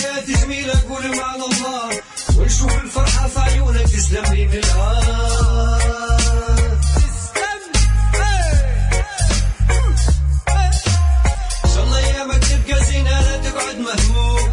حياتي جميلة قول مع الله ونشوف الفرحة في عيونك تسلم لي من الآن تسلم إن شاء الله أيامك تبقى زينة لا تقعد مهموم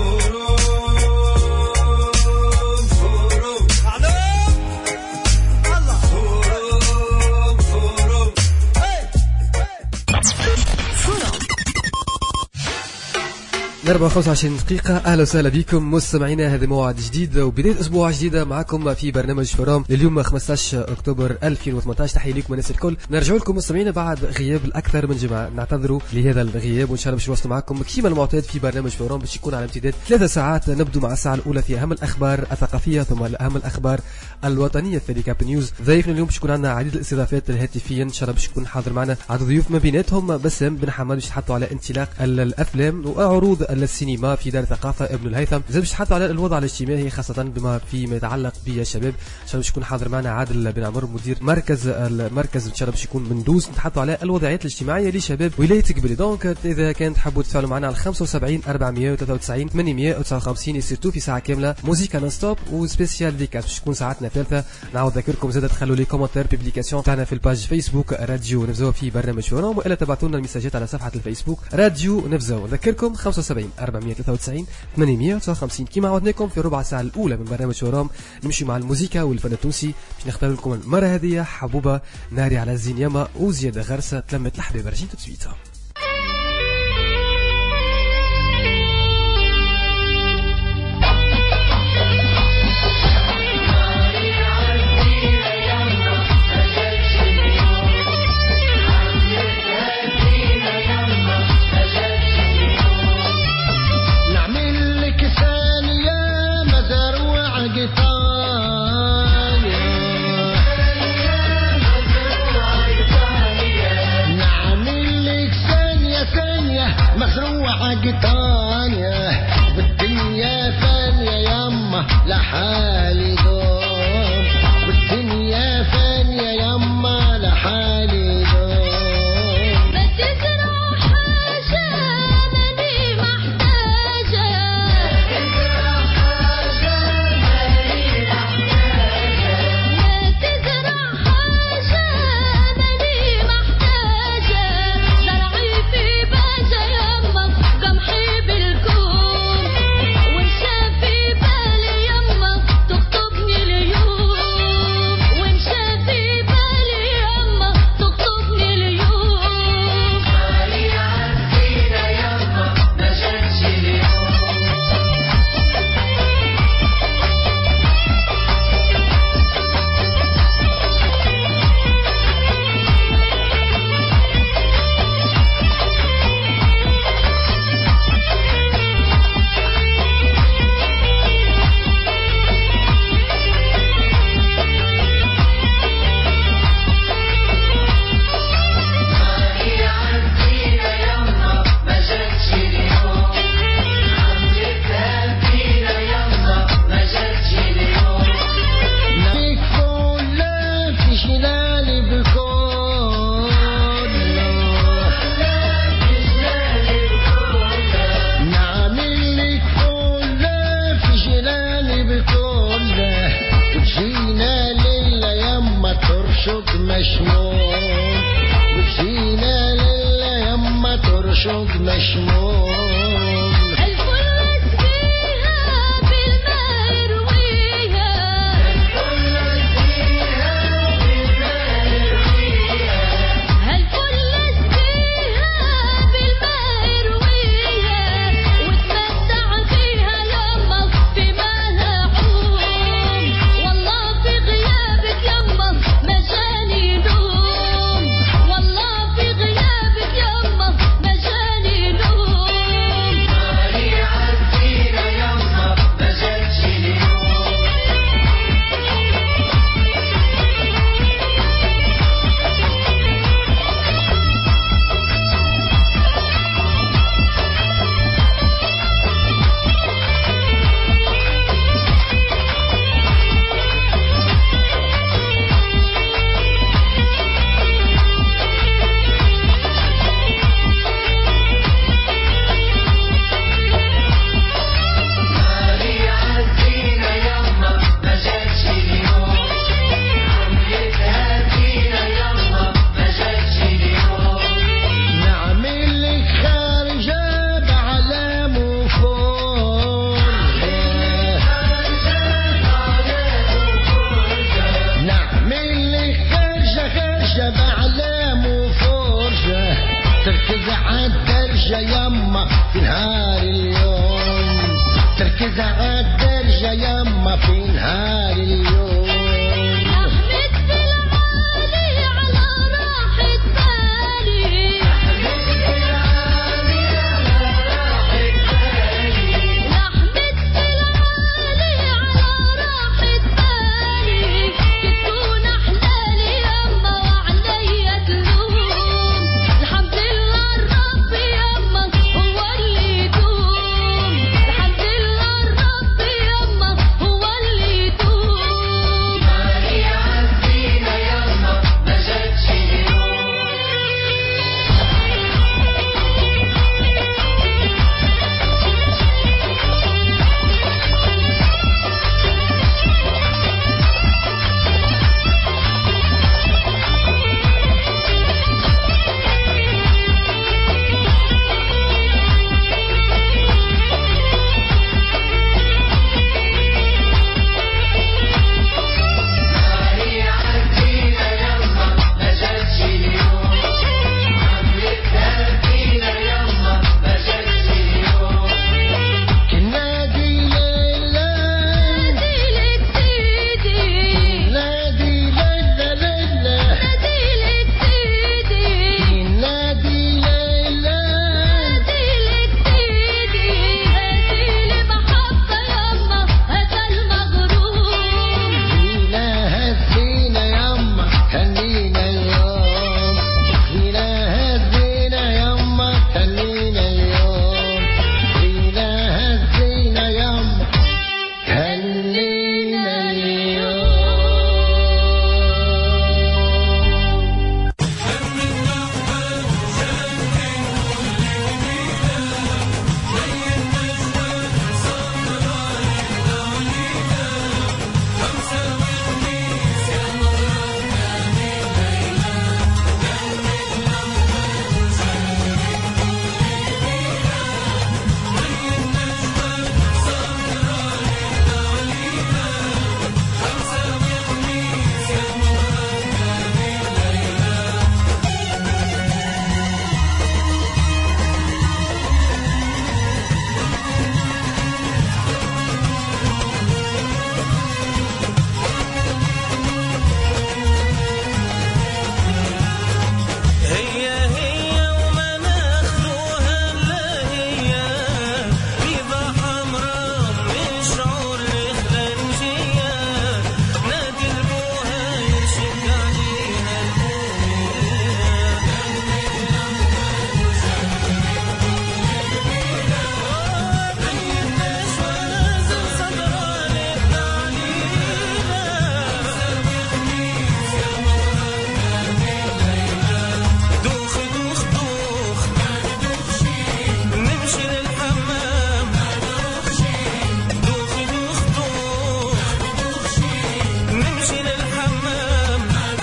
ضربة 25 دقيقة. أهلا وسهلا بكم مستمعينا، هذا موعد جديد وبداية أسبوع جديدة معكم في برنامج فورام لليوم 15 أكتوبر 2018. تحية لكم الناس الكل. نرجع لكم مستمعينا بعد غياب الأكثر من جمعة، نعتذروا لهذا الغياب وإن شاء الله باش نواصل معكم كيما المعتاد في برنامج فورام باش يكون على امتداد 3 ساعات. نبدو مع الساعة الأولى في أهم الأخبار الثقافية ثم أهم الأخبار الوطنية في كاب نيوز. ضيفنا اليوم باش يكون عندنا عديد الاستضافات الهاتفية إن شاء الله باش يكون حاضر معنا عدد ضيوف من بيناتهم بسام بن حماد باش يتحطوا على انطلاق الأفلام وعروض السينما في دار الثقافة ابن الهيثم. زي باش نحطوا على الوضع الاجتماعي خاصة بما فيما يتعلق بالشباب. ان شاء الله باش يكون حاضر معنا عادل بن عمر مدير مركز ان شاء الله باش يكون مندوس نتحطوا على الوضعيات الاجتماعية لشباب ولاية قبلي. دونك اذا كان تحبوا تفاعلوا معنا على 75 493 859 سيرتو في ساعة كاملة موسيقى نون ستوب وسبيسيال ديكاس باش تكون ساعتنا ثالثة. نعاود ذكركم زاد تخلوا لي كومنتير بيبليكاسيون تاعنا في الباج فيسبوك راديو نفزاو في برنامج فورام والا تبعتوا لنا المساجات على صفحة الفيسبوك راديو نفزاو. نذكركم 75 493 859 كما عودناكم في ربع ساعة الأولى من برنامج فورام نمشي مع الموسيقى والفن التونسي باش نختار لكم المرة هذه حبوبة ناري على الزين ياما وزيادة غرسة تلمت الحبيب. رجين تتسويتها والله في غيابك يما مجاني نوم زعت درجة يما في نهار اليوم. نحمد في العالي على راحة بالي، نحمد في العالي على راحة بالي، نحمد في العالي على راحة بالي. تكون أحلالي يما وعليا تلوم، الحمد لله الرب يما هو اللي يدوم، الحمد لله الرب يما هو اللي يدوم. ماني عزينا يما ما جاتش اليوم. ماني عزينا يما ما جاتش اليوم، عملتها فينا يما ما جاتش اليوم. نادي ليلى ناديلك سيدي، نادي ليلى ليلى ناديلك سيدي، نادي ليلى ناديلك سيدي. هاتيلي محبة يما هذا المغروم، فينا هزينا يما خلينا اليوم، فينا هزينا يما خلينا اليوم، فينا هزينا يما خلينا اليوم. هي وما ناخذوها لا هي بيضة حمراء من شعور الخلنجية. نادي البوها يرشد عليها دوخ دوخ دوخ نمشي للحمام، دوخ دوخ دوخ نمشي للحمام.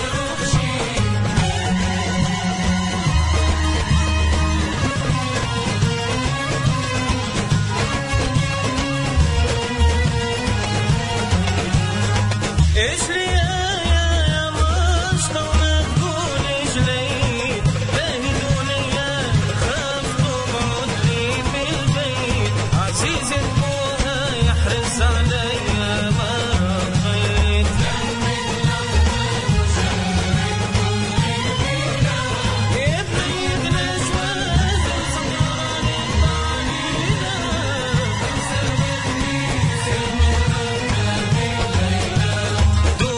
ايش لي يا مشطة وما تقولش لي باهي دنيا خاف تقعد لي في البيت. عزيز ابوها يحرص عليا ما رضيت. يبيد الأجواز وصدران الطعينة. دوخ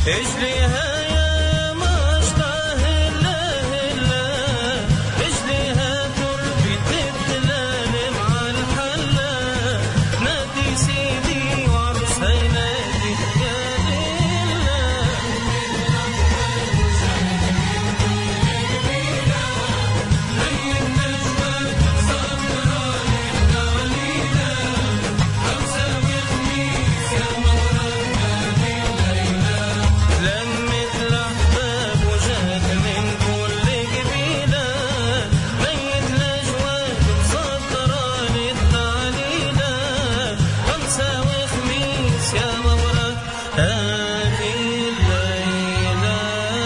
اجليها يا مشطاه لا لا اجليها تربي تبتلال مع الحلا نادي سيدي وعرسها ينادي يا ليلى لمت الأحباب وجات من كل قبيلة بيت الأجواد مصدرة للتعليلة خمسة وخميس يا مبرك هذه الليلة.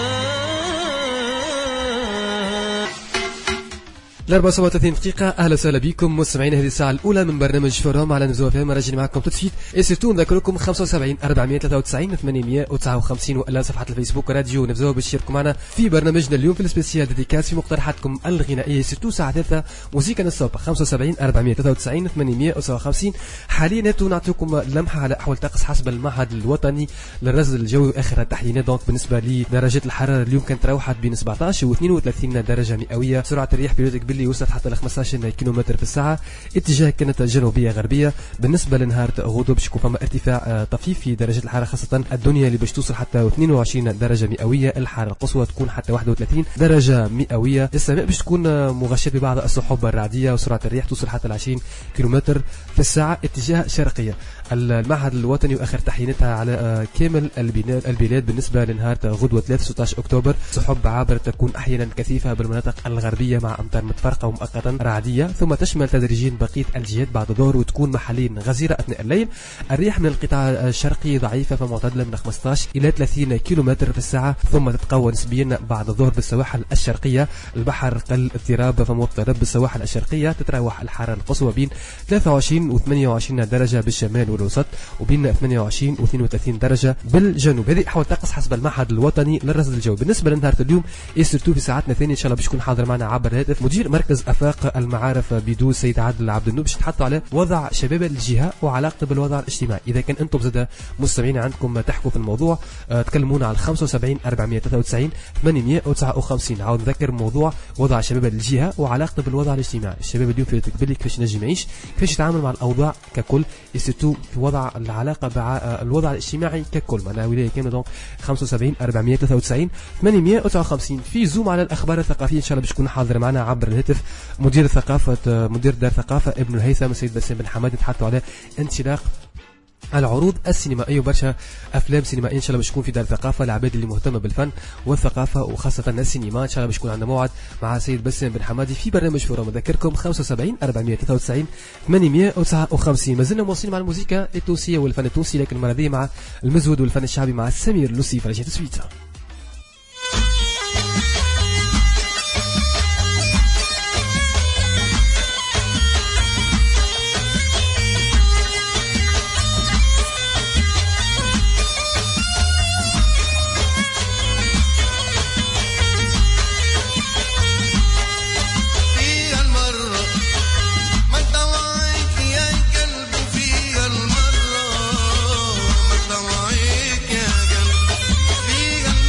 الأربعة 37 دقيقة. أهلا وسهلا بكم مستمعين هذه الساعة الأولى من برنامج فورام على نزوة فهم. راجعين معكم تدفيت إسيتو نذكركم 75 493 859 وإلا صفحة الفيسبوك راديو نبزوها بتشاركوا معنا في برنامجنا اليوم في السبيسيال ديديكاس في مقترحاتكم الغنائية إسيتو ساعة ثالثة موسيقى الصباح 75 493 859. حاليا نتو نعطيكم لمحة على أحوال طقس حسب المعهد الوطني للرصد الجوي وآخر التحليلات. دونك بالنسبة لدرجات الحرارة اليوم كانت روحت بين 17 و 32 درجة مئوية. سرعة الرياح بيوتك باللي وصلت حتى ل 15 كيلومتر في الساعة. اتجاه كانت جنوبية غربية. بالنسبة لنهار غدو باش يكون فما ارتفاع طفيف في درجات الحرارة خاصة الدنيا اللي باش توصل حتى 22 درجة مئوية. الحرارة القصوى تكون حتى 31 درجة مئوية. السماء باش تكون مغشاة ببعض السحب الرعدية وسرعة الرياح توصل حتى ل 20 كيلومتر في الساعة اتجاه شرقية. المعهد الوطني واخر تحييناتها على كامل البلاد. بالنسبة لنهار غدوة 3 16 اكتوبر سحب عابرة تكون احيانا كثيفة بالمناطق الغربية مع امطار متفرقة ومؤقتا رعدية ثم تشمل تدريجيا بقية الجهات بعد الظهر وتكون محليا غزيرة اثناء الليل. الرياح من القطاع الشرقي ضعيفة فمعتدلة من 15 الى 30 كيلومتر في الساعة ثم تتقوى نسبيا بعد الظهر بالسواحل الشرقية. البحر قل اضطراب فمضطرب بالسواحل الشرقية. تتراوح الحرارة القصوى بين 23 و 28 درجة بالشمال والوسط وبين 28 و 32 درجة بالجنوب. هذه احوال طقس حسب المعهد الوطني للرصد الجوي. بالنسبة لنهار اليوم سيرتو في ساعتنا الثانية ان شاء الله باش يكون حاضر معنا عبر الهاتف مدير مركز افاق المعارف بدو سيد عادل عبد النور باش نتحطوا على وضع شباب الجهة وعلاقته بالوضع الاجتماعي. اذا كان انتم زاد مستمعين عندكم تحكوا في الموضوع تكلمونا على 75 493 859. عاود نذكر موضوع وضع شباب الجهة وعلاقته بالوضع الاجتماعي. الشباب اليوم في تقبلي كيفاش نجم يعيش كيفاش يتعامل مع الاوضاع ككل سيرتو في وضع العلاقة مع الوضع الاجتماعي ككل معناها ولاية كاملة. دونك 75 493 859. في زوم على الاخبار الثقافية ان شاء الله باش يكون حاضر معنا عبر الهاتف مدير دار ثقافة ابن الهيثم السيد بسام بن حماد. نتحدثوا على انطلاق العروض السينمائية وبرشا أفلام سينمائية إن شاء الله باش تكون في دار الثقافة العباد اللي مهتمة بالفن والثقافة وخاصة السينما. إن شاء الله باش يكون عندنا موعد مع سيد بسام بن حمادي في برنامج فورام. أذكركم 75 493 859. ما زلنا مواصلين مع الموسيقى التونسية والفن التونسي لكن المرة دي مع المزود والفن الشعبي مع سمير لوسيف. رجعت سويتها فيها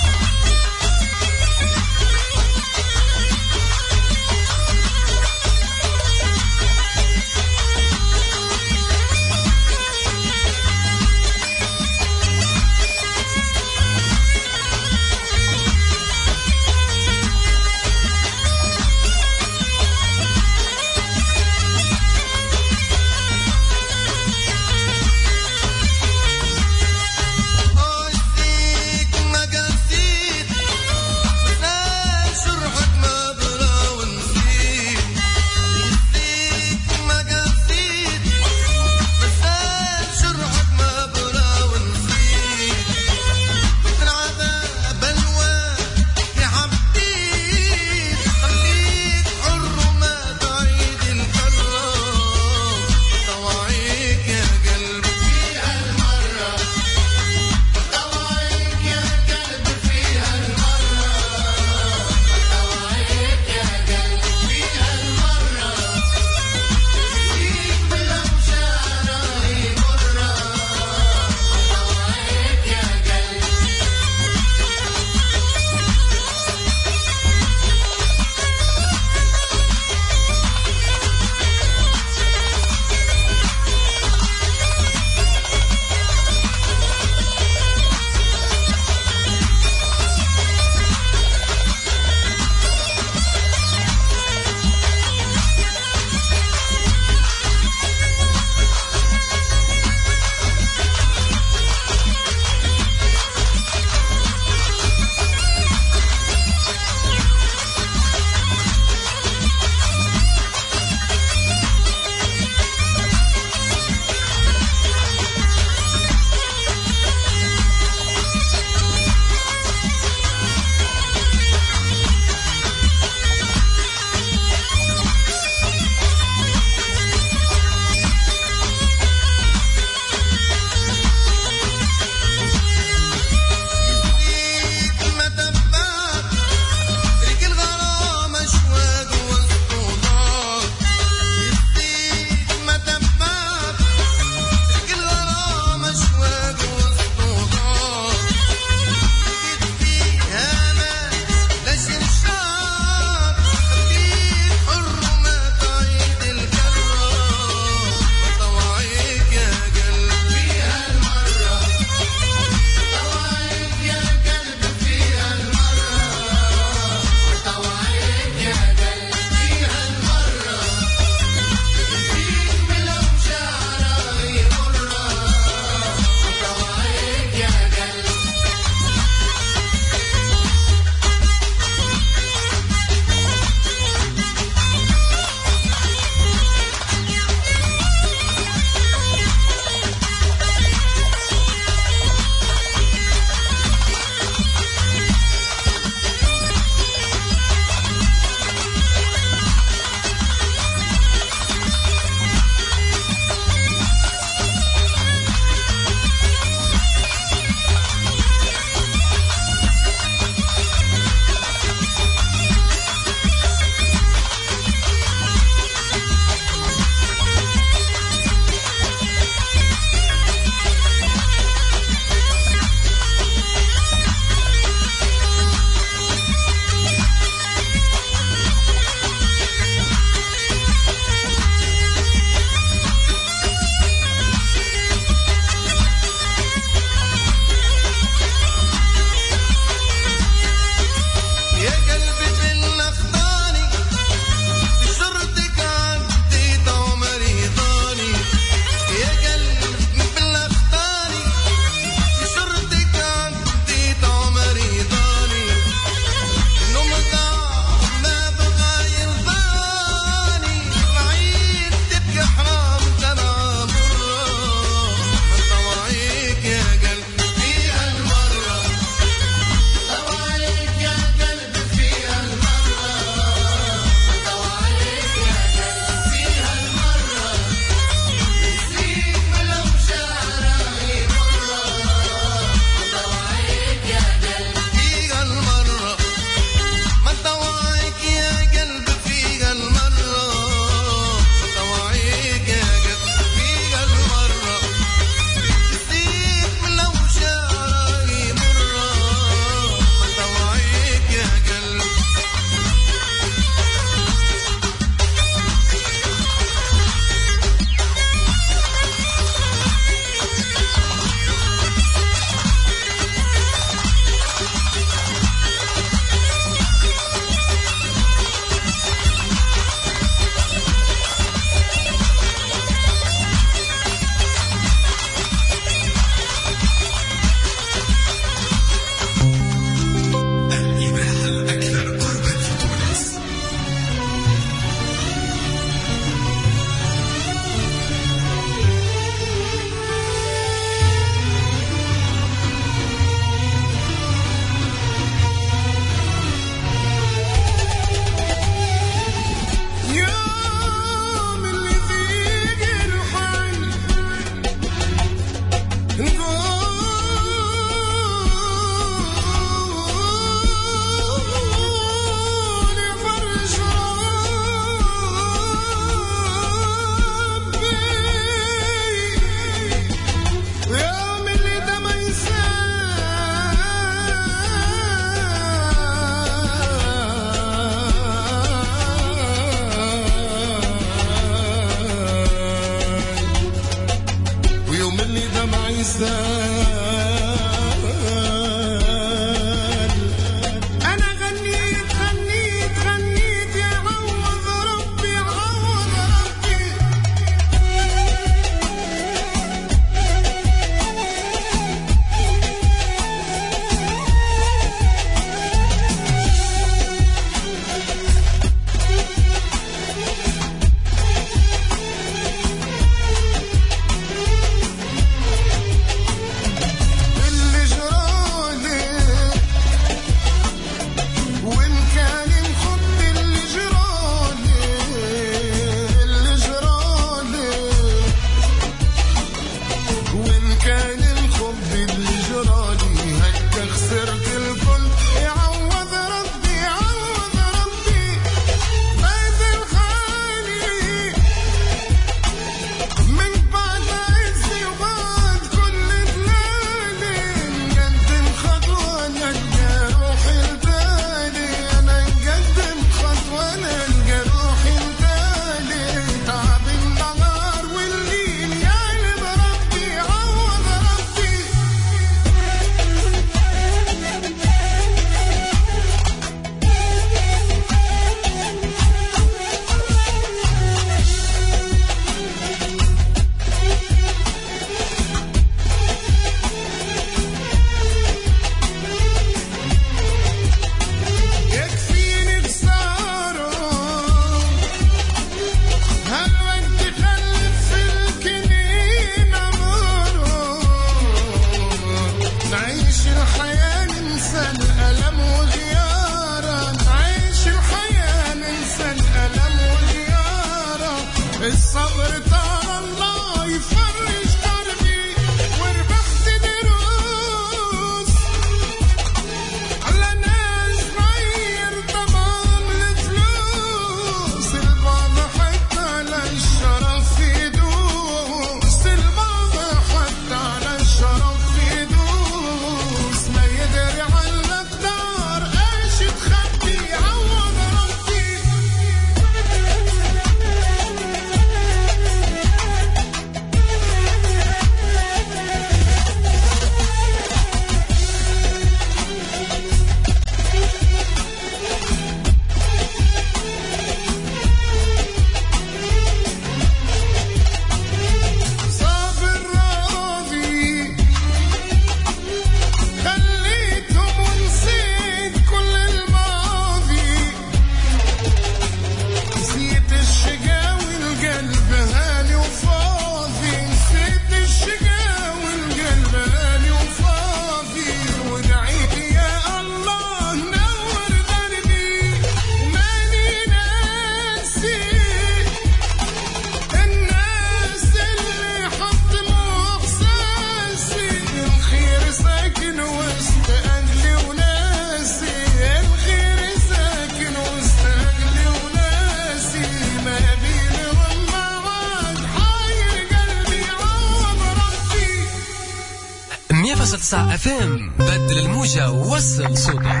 9 FM. بدل الموجة ووصل صوتك.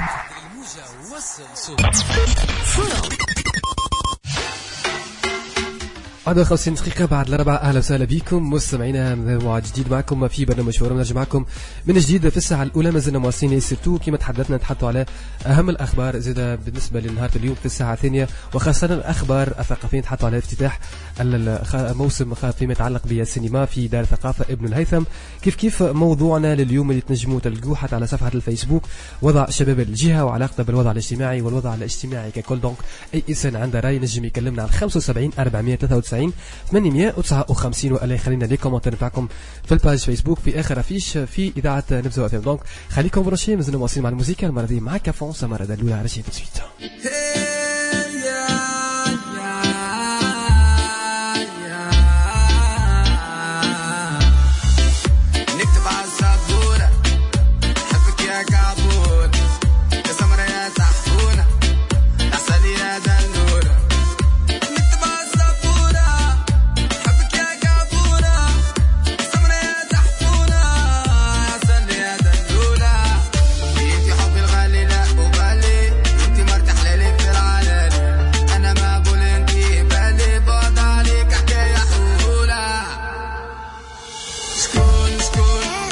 عاد 50 دقيقة بعد الأربعة. أهلا وسهلا بكم مستمعينا، موعد جديد معكم في برنامج فورم. نرجع معكم من جديد في الساعة الأولى. ما زلنا مواصلين سيرتو كما تحدثنا نتحدثوا على أهم الأخبار زيادة بالنسبة لنهار اليوم في الساعة الثانية، وخاصة الأخبار الثقافية نتحدثوا على افتتاح الموسم فيما يتعلق بالسينما في دار الثقافة ابن الهيثم. كيف موضوعنا لليوم اللي تنجموا تلقوه حتى على صفحة الفيسبوك، وضع شباب الجهة وعلاقته بالوضع الاجتماعي والوضع الاجتماعي ككل. دونك أي إنسان عنده رأي نجم يكلمنا على 75 493 859 ولا يخلينا لي كومنتير نتاعكم في الباج فيسبوك في آخر أفيش في إذاعة نبزو أف إم. دونك خليكم برشين، مازلنا مواصلين مع الموسيقى. المرة دي مع كافونس، المرة الأولى رشيد تسويت. School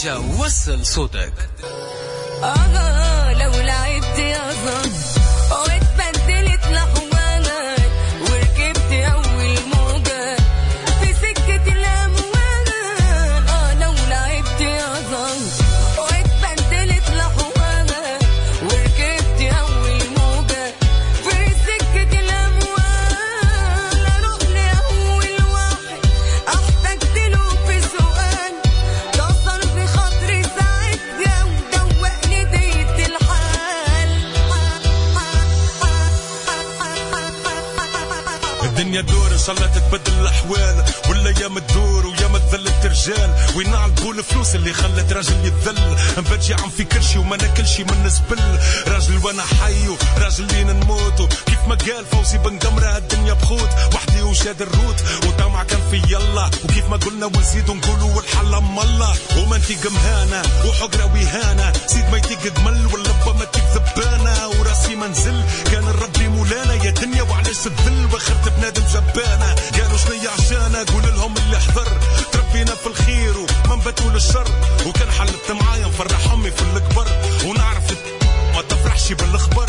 برشا وصل صوتك. لو لعبت يا ظن واتبدلت لحوانك وركبت أول موجة في سكة الأموال. لو لعبت يا ظن واتبدلت لحوانك وركبت أول موجة في سكة الأموال. أروح لأول واحد احتجت له في سؤال كسر بخاطري ساعتها ودوقني ديت الحال. الدنيا دور ان شاء الله تتبدل الاحوال والايام تدور وياما تذلت رجال وين نعلبوا الفلوس اللي خلت راجل يتذل. نبات عم في كرشي وما ناكلشي من نسبل راجل وانا حي راجل لين نموت كيف ما قال فوزي بن قمره الدنيا بخوت وحدي وشاد الروت وطمع كان في يلا وكيف ما قلنا ونزيدوا نقولوا والحل ام الله وما انتي قمهانه وحقره وهانه سيد ما يتيق مل واللبه ما تكذبانه وراسي منزل كان الرب مولانا يا دنيا وعلاش تذل واخرت بنادم جبانه قالوا شنيا عشانه قول لهم اللي حضر تربينا في الخير وما نبتوا للشر وكان حلت معايا نفرح امي في الكبر ونعرف ما تفرحش بالاخبار.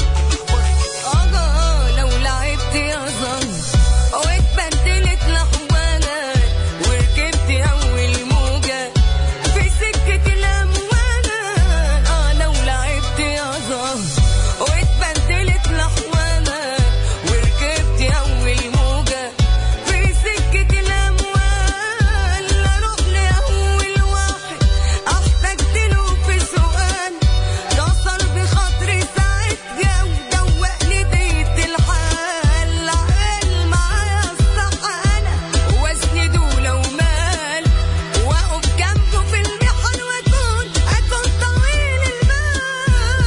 لو لعبت يا ظن واتبدلت لحوانك وركبت أول موجة في سكة الأموال. لو لعبت يا ظن واتبدلت لحوانك وركبت أول موجة في سكة الأموال. أروح لأول واحد احتجت له في سؤال كسر بخاطري ساعتها ودوقني ديت الحال. عقل معايا الصح أنا واسنده لو مال واقف جنبه في المحن وأكون طويل المال.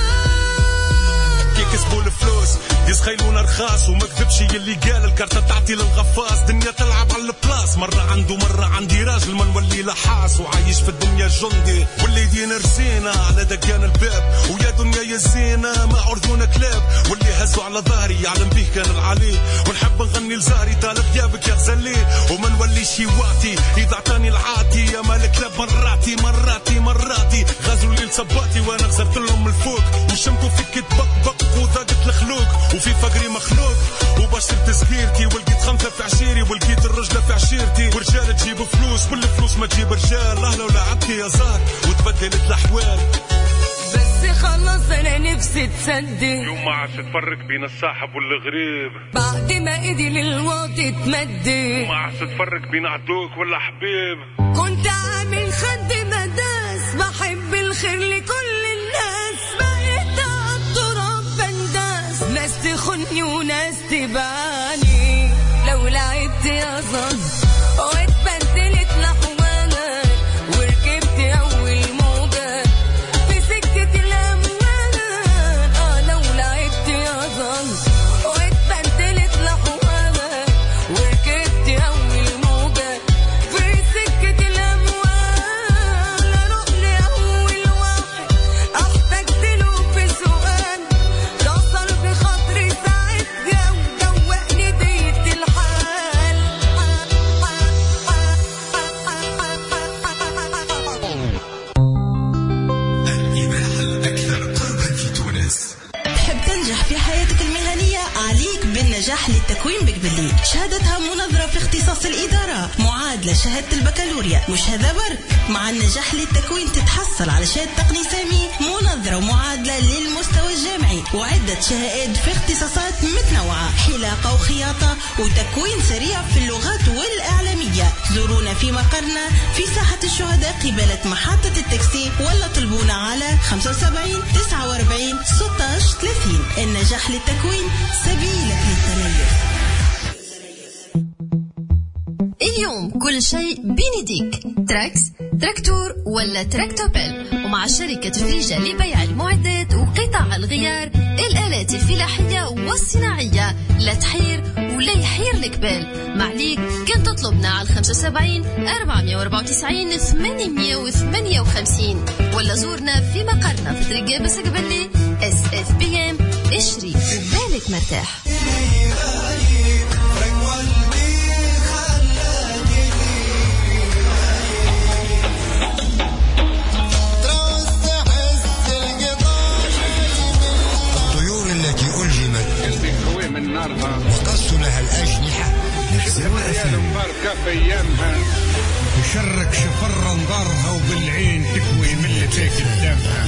كي كسبوا الفلوس يسخيلونا رخاص وما كذبش يلي قال الكارتة تعطي للغفاص. دنيا تلعب على البلاص مرة عنده مرة عندي راجل ما نولي لحاس وعايش في الدنيا جندي واللي يدين رسينا على دكان الباب ويا دنيا يا زينة ما عرضونا كلاب واللي هزوا على ظهري يعلم به كان العلي ونحب نغني لزاري طال غيابك يا غزلي وما نوليش واعتي إذا عطاني العاطي يا مالك كلاب مراتي غزلوا لي لصباتي وانا غزرت لهم الفوق وشمتوا فيك تبقبق وضاقت الخلوق وفي فقري مخلوق وبشرت صغيرتي ولقيت خمسة في عشيري ولقيت الرجلة في عشيرتي ورجال تجيب فلوس والفلوس ما تجيب رجال. لو لعبت يا زهر وتبدلت الأحوال بس خلاص أنا نفسي تصدق يوم ما عادش تفرق بين الصاحب والغريب بعد ما إيدي للواطي تمدي ما عادش تفرق بين عدوك ولا حبيب. كنت عامل خد مداس بحب الخير لكل الناس بقيت التراب بنداس ناس تخني وناس تباني. لو لعبت يا ظن واتبدلت لحوانك وركبت أول موجة في سكة الأموال. لو لعبت يا ظن واتبدلت لحوانك وركبت أول موجة في سكة الأموال. أروح لأول واحد احتجت له في سؤال كسر بخاطري ساعتها ودوقني ديت الحال. الإباحة الأكثر قربا في تونس. تحب تنجح في حياتك المهنية؟ عليك بالنجاح للتكوين بقبلي. شهادتها منظرة في اختصاص الإدارة، معادلة شهادة البكالوريا. مش هذا برك، مع النجاح للتكوين تتحصل على شهادة تقني سامي منظرة ومعادلة للمستوى الجامعي وعدة شهادات في اختصاصات متنوعة، حلاقة وخياطة وتكوين سريع في اللغات والإعلامية. زورونا في مقرنا في ساحة الشهداء قبالة محطة التاكسي ولا طلبونا على 75 49 16 30. النجاح للتكوين سبيلك للتميز. اليوم كل شيء بين يديك، تراكس، تراكتور ولا تراكتوبل. ومع شركة فريجة لبيع المعدات وقطع الغيار، الآلات الفلاحية والصناعية، لا تحير ولا يحير لك بال. معليك كنت تطلبنا على 75 494 858 ولا زورنا في مقرنا في طريق جابس قبلي SFBM. اشري بالك مرتاح. عيال مباركة في أيامها وشرك شفر انظارها وبالعين تكوي من اللي تاكل دمها.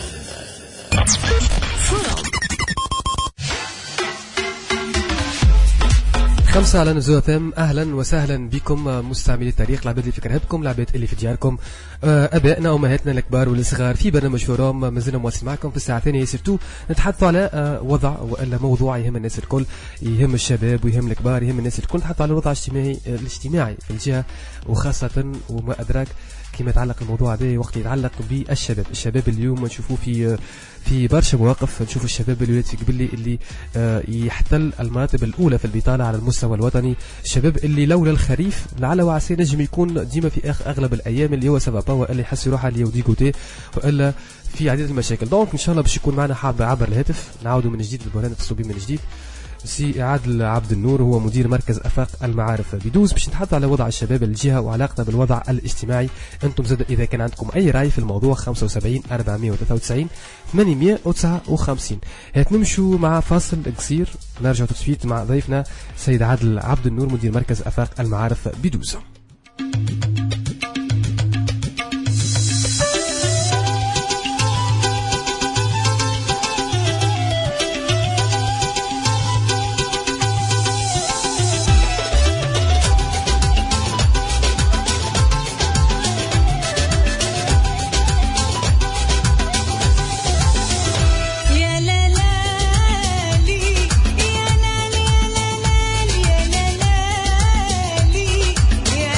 خمسة على نزوة فم. أهلا وسهلا بكم مستعملي التاريخ، العباد اللي في كرهبكم، العباد اللي في دياركم، أبائنا وأمهاتنا الكبار والصغار، في برنامج فوروم مازلنا مواصل معكم في الساعة الثانية. سيرتو نتحدثوا على وضع وإلا موضوع يهم الناس الكل، يهم الشباب ويهم الكبار، يهم الناس الكل. نتحدثوا على الوضع الاجتماعي في الجهة، وخاصة وما أدراك كما يتعلق الموضوع هذا وقت يتعلق بالشباب. الشباب اليوم نشوفوه في برشا مواقف، نشوف الشباب اللي ولات في قبلي اللي يحتل المراتب الأولى في البطالة على المستوى الوطني، الشباب اللي لولا الخريف لعل وعسى نجم يكون ديما في أغلب الأيام اللي هو سبب وإلا يحس روحه اللي يودي كوتي وإلا في عديد المشاكل. دونك إن شاء الله باش يكون معنا عبر الهاتف، نعاودوا من جديد البرنامج التصوبي من جديد. سي عادل عبد النور هو مدير مركز افاق المعارف بدوز، باش نتحدث على وضع الشباب الجهه وعلاقته بالوضع الاجتماعي. انتم زاد اذا كان عندكم اي راي في الموضوع 75 493 859. هات نمشوا مع فاصل قصير، نرجع تسفيت مع ضيفنا سيد عادل عبد النور مدير مركز افاق المعارف بدوز. يا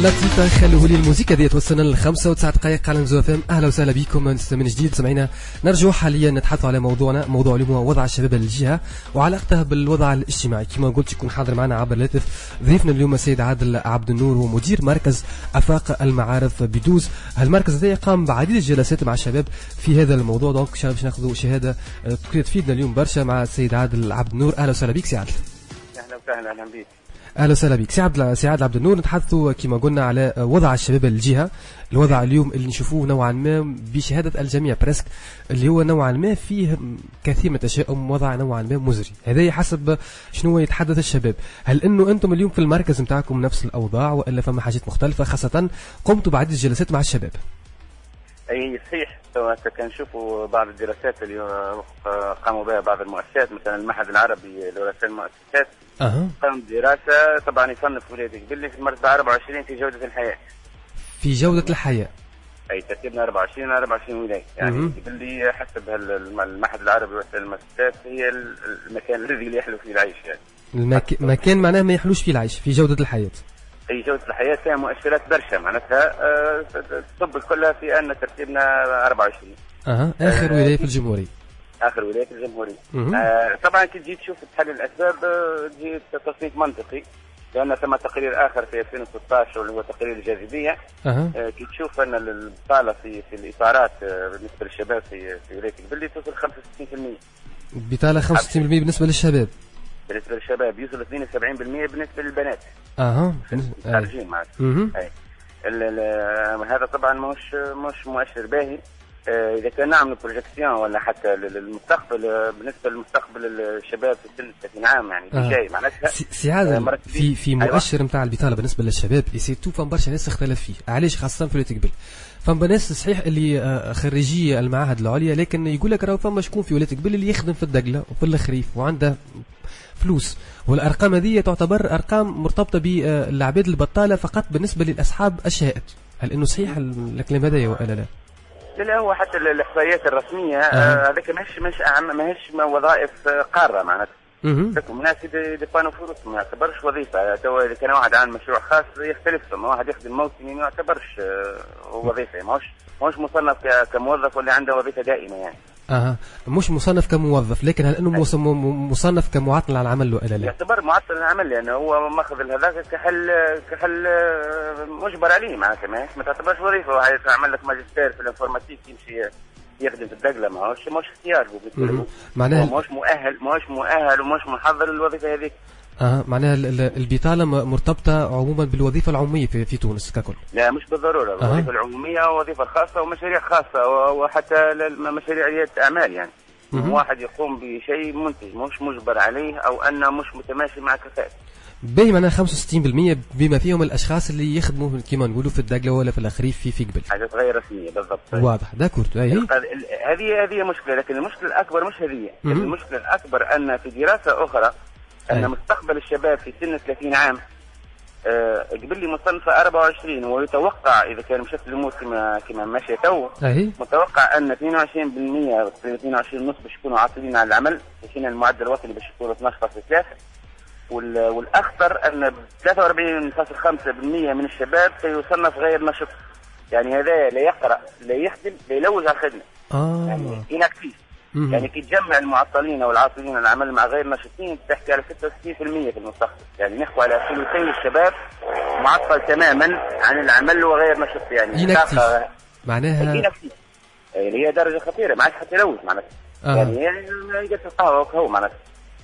لطيفة. خلوه لي الموسيقى دي توصلنا للخمسة و9 دقائق على نزوة فهم. أهلا وسهلا بكم من جديد سمعينا. نرجو حاليا نتحدث على موضوعنا، موضوع اليوم هو وضع الشباب الجهة وعلاقته بالوضع الاجتماعي. كما قلت يكون حاضر معنا عبر الهاتف ضيفنا اليوم السيد عادل عبد النور، هو مدير مركز أفاق المعارف بدوز. هالمركز هذا قام بعديد الجلسات مع الشباب في هذا الموضوع، دونك باش ناخذوا شهادة تفيدنا اليوم برشا مع السيد عادل عبد النور. أهلا وسهلا بك سي عادل. أهلا وسهلا. أهلا بك. اهلا وسهلا بك سي عادل عبد النور. نتحدثوا كما قلنا على وضع الشباب الجهه، الوضع اليوم اللي نشوفوه نوعا ما بشهاده الجميع برسك، اللي هو نوعا ما فيه كثير من التشاؤم، وضع نوعا ما مزري. هذا حسب شنو يتحدث الشباب. هل انه انتم اليوم في المركز نتاعكم نفس الاوضاع ولا فما حاجات مختلفه، خاصه قمتوا بعدد الجلسات مع الشباب؟ اي صحيح، كنشوفوا بعض الدراسات اللي قاموا بها بعض المؤسسات، مثلا المعهد العربي لرؤساء المؤسسات قام بدراسه طبعا يصنف ولادك باللي في المرتبه 24 في جوده الحياه. في جوده الحياه. اي ترتيبنا 24 ولايه، يعني باللي حسب المعهد العربي لرؤساء المؤسسات هي المكان الذي لا يحلو فيه العيش، يعني مكان معناه ما يحلوش فيه العيش في جوده الحياه. اي جوده الحياه فيها مؤشرات برشا، معناتها تصب كلها في ان ترتيبنا 24. اخر ولايه في الجمهوريه. اخر ولايه في الجمهوريه. طبعا كي تجي تشوف تحلل الاسباب تجي تصنيف منطقي، لان ثم تقرير اخر في 2016 واللي هو تقرير الجاذبيه. كي تشوف ان البطاله في الاطارات بالنسبه للشباب في ولايه قبلي توصل 65%. بطاله 65% بالنسبه للشباب. بالنسبه للشباب يوصل 72% بالنسبه للبنات. خارجين معناتها. هذا طبعا مش مؤشر باهي. اذا كان نعمل بروجيكسيون ولا حتى للمستقبل، بالنسبه للمستقبل الشباب في سن 30 عام يعني شيء معناتها سي عادل في مؤشر نتاع البطاله بالنسبه للشباب يسيتو فما برشا ناس اختلف فيه، علاش خاصه في ولايه قبل. فما ناس صحيح اللي خريجي المعاهد العليا، لكن يقول لك راهو فما شكون في ولايه قبل اللي يخدم في الدقله وفي الخريف وعنده فلوس، والارقام هذه تعتبر ارقام مرتبطه بالعباد البطاله فقط بالنسبه للاصحاب الشهادات. هل انه صحيح الكلام هذا ولا لا؟ لا، هو حتى الاحصائيات الرسميه هذاك ماهيش وظائف قاره معناتها. لكم ناس يدفنوا فلوسهم ما يعتبرش وظيفه. تو اذا كان واحد عن مشروع خاص يختلف، ما واحد يخدم موسمي ما يعتبرش وظيفه، ماهوش مصنف كموظف ولا عنده وظيفه دائمه يعني. مش مصنف كموظف، لكن هل انه مصنف كمعطل على العمل ولا لا؟ يعتبر معطل على العمل، لانه هو ماخذ هذاك كحل مجبر عليه معناتها، ما تعتبرش وظيفه. واحد يعمل لك ماجستير في الانفورماتيك يمشي يخدم في الدقله، ماهوش اختيار، هو معناها ماهوش مؤهل ومش محضر للوظيفه هذيك. معناها البطاله مرتبطه عموما بالوظيفه العموميه في تونس ككل. لا مش بالضروره، الوظيفه العموميه ووظيفه خاصه ومشاريع خاصه وحتى مشاريع رياده اعمال يعني. واحد يقوم بشيء منتج مش مجبر عليه او انه مش متماشي مع كفاءته. باهي معناها 65% بما فيهم الاشخاص اللي يخدموا كما نقولوا في الدقله ولا في الخريف في قبل. حاجات غير رسميه بالضبط. واضح داكور. هذه مشكله، لكن المشكله الاكبر مش هذه. المشكله الاكبر ان في دراسه اخرى ان مستقبل الشباب في سن 30 عام قبل لي مصنفه 24، ويتوقع اذا كان مشت الامور كما ماشيه تو متوقع ان 22% 22.5 باش يكونوا عاطلين عن العمل، في حين المعدل الوطني باش يكونوا 12.3. والاخطر ان 43.5% من الشباب سيصنف غير نشط، يعني هذا لا يقرا لا يخدم لا يلوج على الخدمه. يعني انكتيف. يعني كي تجمع المعطلين او العاطلين عن العمل مع غير نشطين تحكي على 66% في المستقبل، يعني نحكي على ثلثي الشباب معطل تماما عن العمل وغير نشط، يعني معناها انكتيف اللي هي درجه خطيره، ما عادش حتى يلوج معناتها. يعني يقعد في القهوه وكهو معناتها.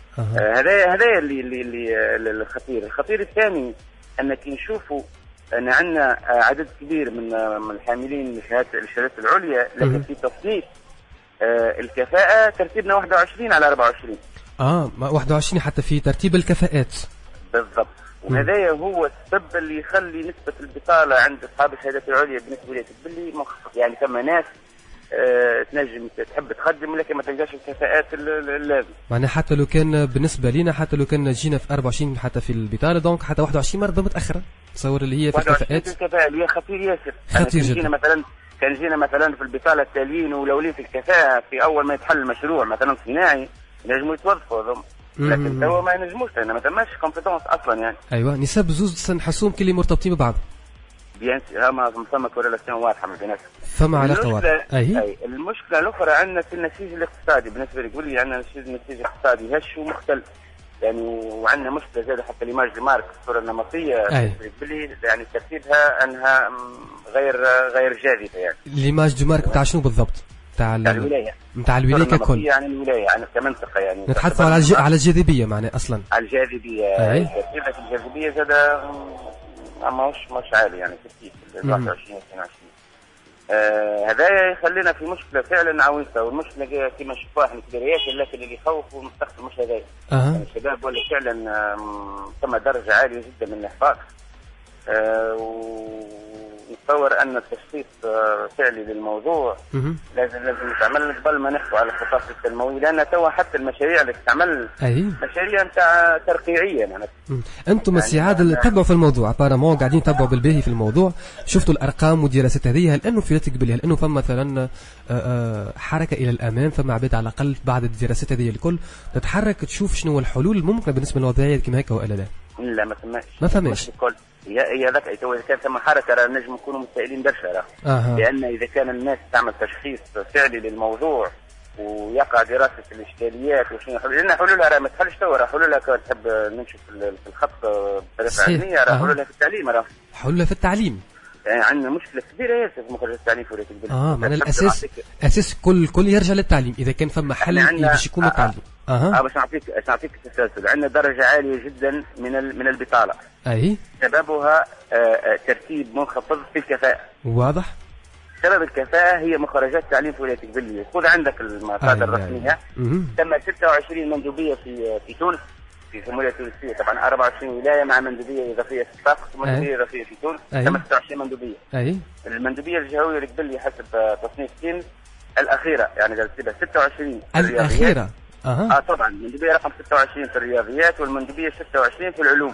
هذا اللي الخطير الثاني انك نشوفوا ان عندنا عدد كبير من الحاملين للشهادات العليا، لكن في تصنيف الكفاءة ترتيبنا 21 على 24. 21 حتى في ترتيب الكفاءات. بالضبط. وهذا هو السبب اللي يخلي نسبة البطالة عند أصحاب الشهادات العليا بالنسبة لي باللي منخفض، يعني ثم ناس تنجم تحب تخدم لكن ما تلقاش الكفاءات اللازمة. معناها حتى لو كان بالنسبة لنا، حتى لو كان جينا في 24 حتى في البطالة، دونك حتى 21 مرة متأخرة تصور اللي هي في الكفاءات. الكفاءة اللي هي خطير ياسر. خطير جدا. كان جينا مثلا في البطاله التاليين ولولين في الكفاءه في اول ما يتحل المشروع مثلا صناعي ينجموا يتوظفوا هذوما، لكن توا ما ينجموش لان ما تماش كومبيتونس اصلا يعني. ايوه نسب زوز نحسوهم كلي مرتبطين ببعض. بيان هما ثم كوريلاسيون واضحه ما بيناتهم. فما علاقه واضحه. اي المشكله الاخرى عندنا في النسيج الاقتصادي. بالنسبه لي تقول لي عندنا النسيج الاقتصادي هش ومختلف يعني، وعندنا مشكله زاد حتى ليماج دي مارك الصوره النمطيه باللي يعني ترتيبها انها غير جاذبه يعني. ليماج دي مارك نتاع شنو بالضبط؟ نتاع الولايه. نتاع الولايه ككل يعني الولايه يعني كمنطقه يعني. نتحدثوا على الجاذبيه معناها اصلا. على الجاذبيه. ترتيبها في الجاذبيه زاد مش عالي يعني في 21 22. هذا يخلينا في مشكله فعلا عويصه، والمشكله كما نشوفوها احنا كبيريات، لكن اللي يخوف المستقبل مش هذا. يعني الشباب ولا فعلا ثم درجه عاليه جدا من الاحباط. ونتصور ان التشخيص فعلي للموضوع لازم يتعمل قبل ما نحكوا على الخطط التنمويه، لان توا حتى المشاريع اللي تتعمل مشاريع نتاع ترقيعيه معناتها. انتم السي عادل تبعوا في الموضوع ابارامون، قاعدين تتبعوا بالباهي في الموضوع، شفتوا الارقام والدراسات هذه، هل انه في بالي هل انه فما مثلا حركه الى الامام، فما عباد على الاقل بعد الدراسات هذه الكل تتحرك تشوف شنو الحلول الممكنه بالنسبه للوضعيه كما هيك والا لا؟ لا ما فماش هي ذاك إذا كان ثم حركة نجم نكونوا متسائلين برشا لأن إذا كان الناس تعمل تشخيص فعلي للموضوع ويقع دراسة الإشكاليات وشنو لأن حلولها راه ما تحلش توا، حلولها كان تحب نمشي في الخط بطريقة علمية، راه حلولها في التعليم، راه حلولها في التعليم. يعني عندنا مشكلة كبيرة ياسر في مخرج التعليم في ولاية البلد. معناها الأساس كل يرجع للتعليم، إذا كان فما حل باش يكون التعليم. باش نعطيك التسلسل. عندنا درجة عالية جدا من البطالة. سببها ترتيب منخفض في الكفاءة. واضح. سبب الكفاءة هي مخرجات التعليم في ولاية البلد. خذ عندك المصادر الرسمية. تم 26 مندوبية في تونس، في الجمهورية التونسية طبعا 24 ولاية مع مندوبية إضافية في الصفاقس ومندوبية إضافية في تونس. تم 26 مندوبية. المندوبية الجهوية لقبلي حسب تصنيف كين الأخيرة يعني ترتيبها 26 الأخيرة. طبعا المندوبية رقم 26 في الرياضيات، والمندوبية 26 في العلوم.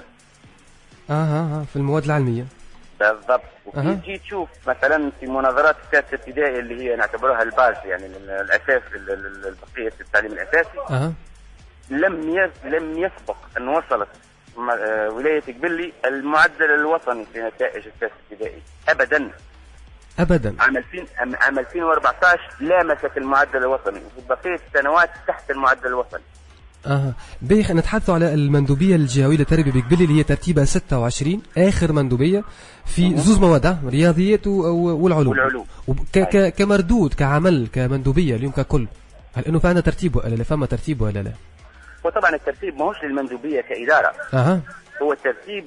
في المواد العلمية. بالضبط. وكي تشوف مثلا في مناظرات الثالث ابتدائي اللي هي نعتبرها الباز يعني الأساس لبقية التعليم الأساسي. لم يسبق أن وصلت ولاية قبلي المعدل الوطني في نتائج الثالث ابتدائي أبدا. عام 2014 لامست المعدل الوطني، وفي بقية السنوات تحت المعدل الوطني. بيخ نتحدثوا على المندوبية الجهوية للتربية بقبلي اللي هي ترتيبها 26 آخر مندوبية في زوز مواد رياضيات والعلوم. كمردود كعمل كمندوبية اليوم ككل، هل انه فعلا ترتيب ولا لا؟ فما ترتيب ولا لا؟ وطبعا الترتيب ماهوش للمندوبية كإدارة. هو الترتيب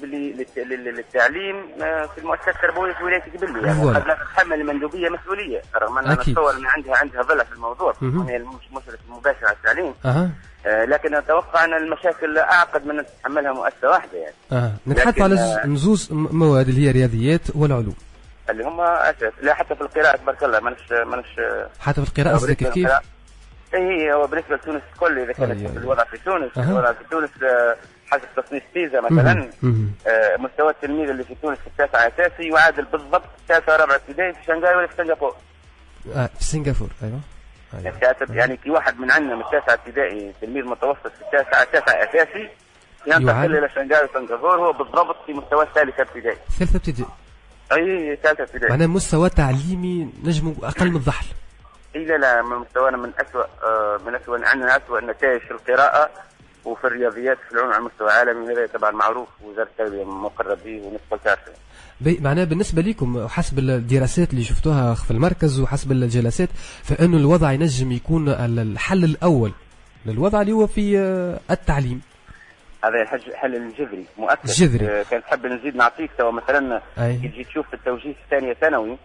للتعليم في المؤسسات التربوية في ولاية قبلي. يعني قد لا تتحمل المندوبية مسؤولية، رغم أننا نتصور أن عندها ضلع في الموضوع، هي المشرف المباشر على التعليم. لكن أتوقع أن المشاكل أعقد من أن تتحملها مؤسسة واحدة يعني. نتحدث على نزوز مواد اللي هي الرياضيات والعلوم اللي هم أساس. لا حتى في القراءة تبارك الله مانش حتى في القراءة كيف؟ هو بالنسبة لتونس الكل إذا كانت الوضع في تونس الوضع في تونس حسب تصنيف بيزا مثلا مستوى التلميذ اللي في تونس في التاسع أساسي يعادل بالضبط التاسع رابع ابتدائي في شنغهاي ولا في سنغافورة. في سنغافورة أيوة. يعني كي واحد من عندنا من التاسع ابتدائي تلميذ متوسط في التاسع أساسي ينتقل إلى شنغهاي وسنغافورة هو بالضبط في مستوى الثالث ابتدائي. ثالث ابتدائي. أي ثالث ابتدائي. معناه مستوى تعليمي نجم أقل من الضحل. لا مستوانا من أسوأ عندنا أسوأ النتائج في القراءة وفي الرياضيات في العلوم على مستوى عالمي، هذا طبعا معروف وزارة التربية مقرر به ونسبة كافية. معناه بالنسبة لكم حسب الدراسات اللي شفتوها في المركز وحسب الجلسات فإنه الوضع ينجم يكون الحل الأول للوضع اللي هو في التعليم. هذا الحل الجذري مؤكد. كان حاب نزيد نعطيك توا مثلا تجي تشوف في التوجيه في الثانية ثانوي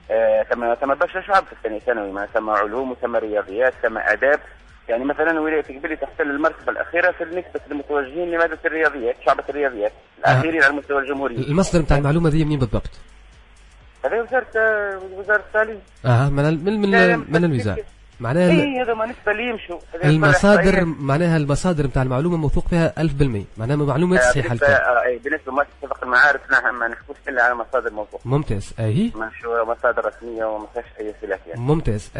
ثم برشا شعب في الثانية ثانوي، ما ثم علوم وثم رياضيات ثم آداب. يعني مثلا ولاية قبلي تحتل المرتبة الأخيرة في نسبة المتوجهين لمادة الرياضيات، شعبة الرياضيات الأخيرين على المستوى الجمهوري. المصدر نتاع المعلومة دي منين بالضبط؟ هذه وزارة التعليم. من الوزارة. معناها هذا ما نسبة اللي يمشوا المصادر، معناها المصادر نتاع المعلومة موثوق فيها 1000%، معناها معلومات صحيحة بالنسبة لمؤسسة المعارف ما نحكوش إلا على مصادر موثوقة. ممتاز. مش مصادر رسمية وما فيهاش أي خلاف يعني. ممتاز.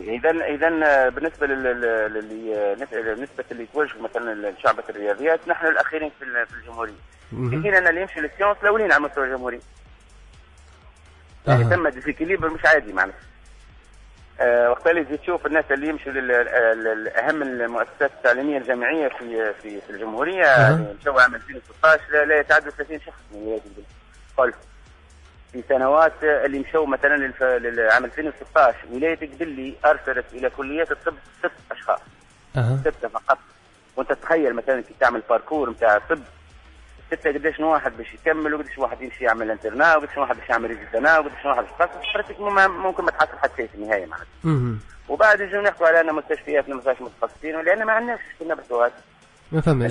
إذا بالنسبة للنسبة اللي توجه مثلا لشعبة الرياضيات نحن الأخيرين في الجمهورية، في حين أن اللي يمشي للسيونس الأولين على مستوى الجمهورية. يعني ثم ديسيكيليبر مش عادي معناها. وقت اللي تجي تشوف الناس اللي يمشوا لأهم المؤسسات التعليمية الجامعية في الجمهورية يعني مشوا عام 2016 لا يتعدوا 30 شخص من ولاية قبل. في سنوات اللي مشوا مثلا لعام 2016 ولاية قبلي أرسلت إلى كليات الطب 6 أشخاص. 6 فقط. وأنت تخيل مثلا كي تعمل باركور نتاع الطب 6 قديش واحد باش يكمل وقديش واحد يمشي يعمل انترنا وقديش واحد باش يعمل ريزيدنا وقديش واحد باش يتخصص ممكن ما تحصل حتى شيء في النهايه معناتها. وبعد يجوا نحكوا على ان مستشفيات ما فيهاش متخصصين ولان ما عندناش كنا بسوات ما فهمش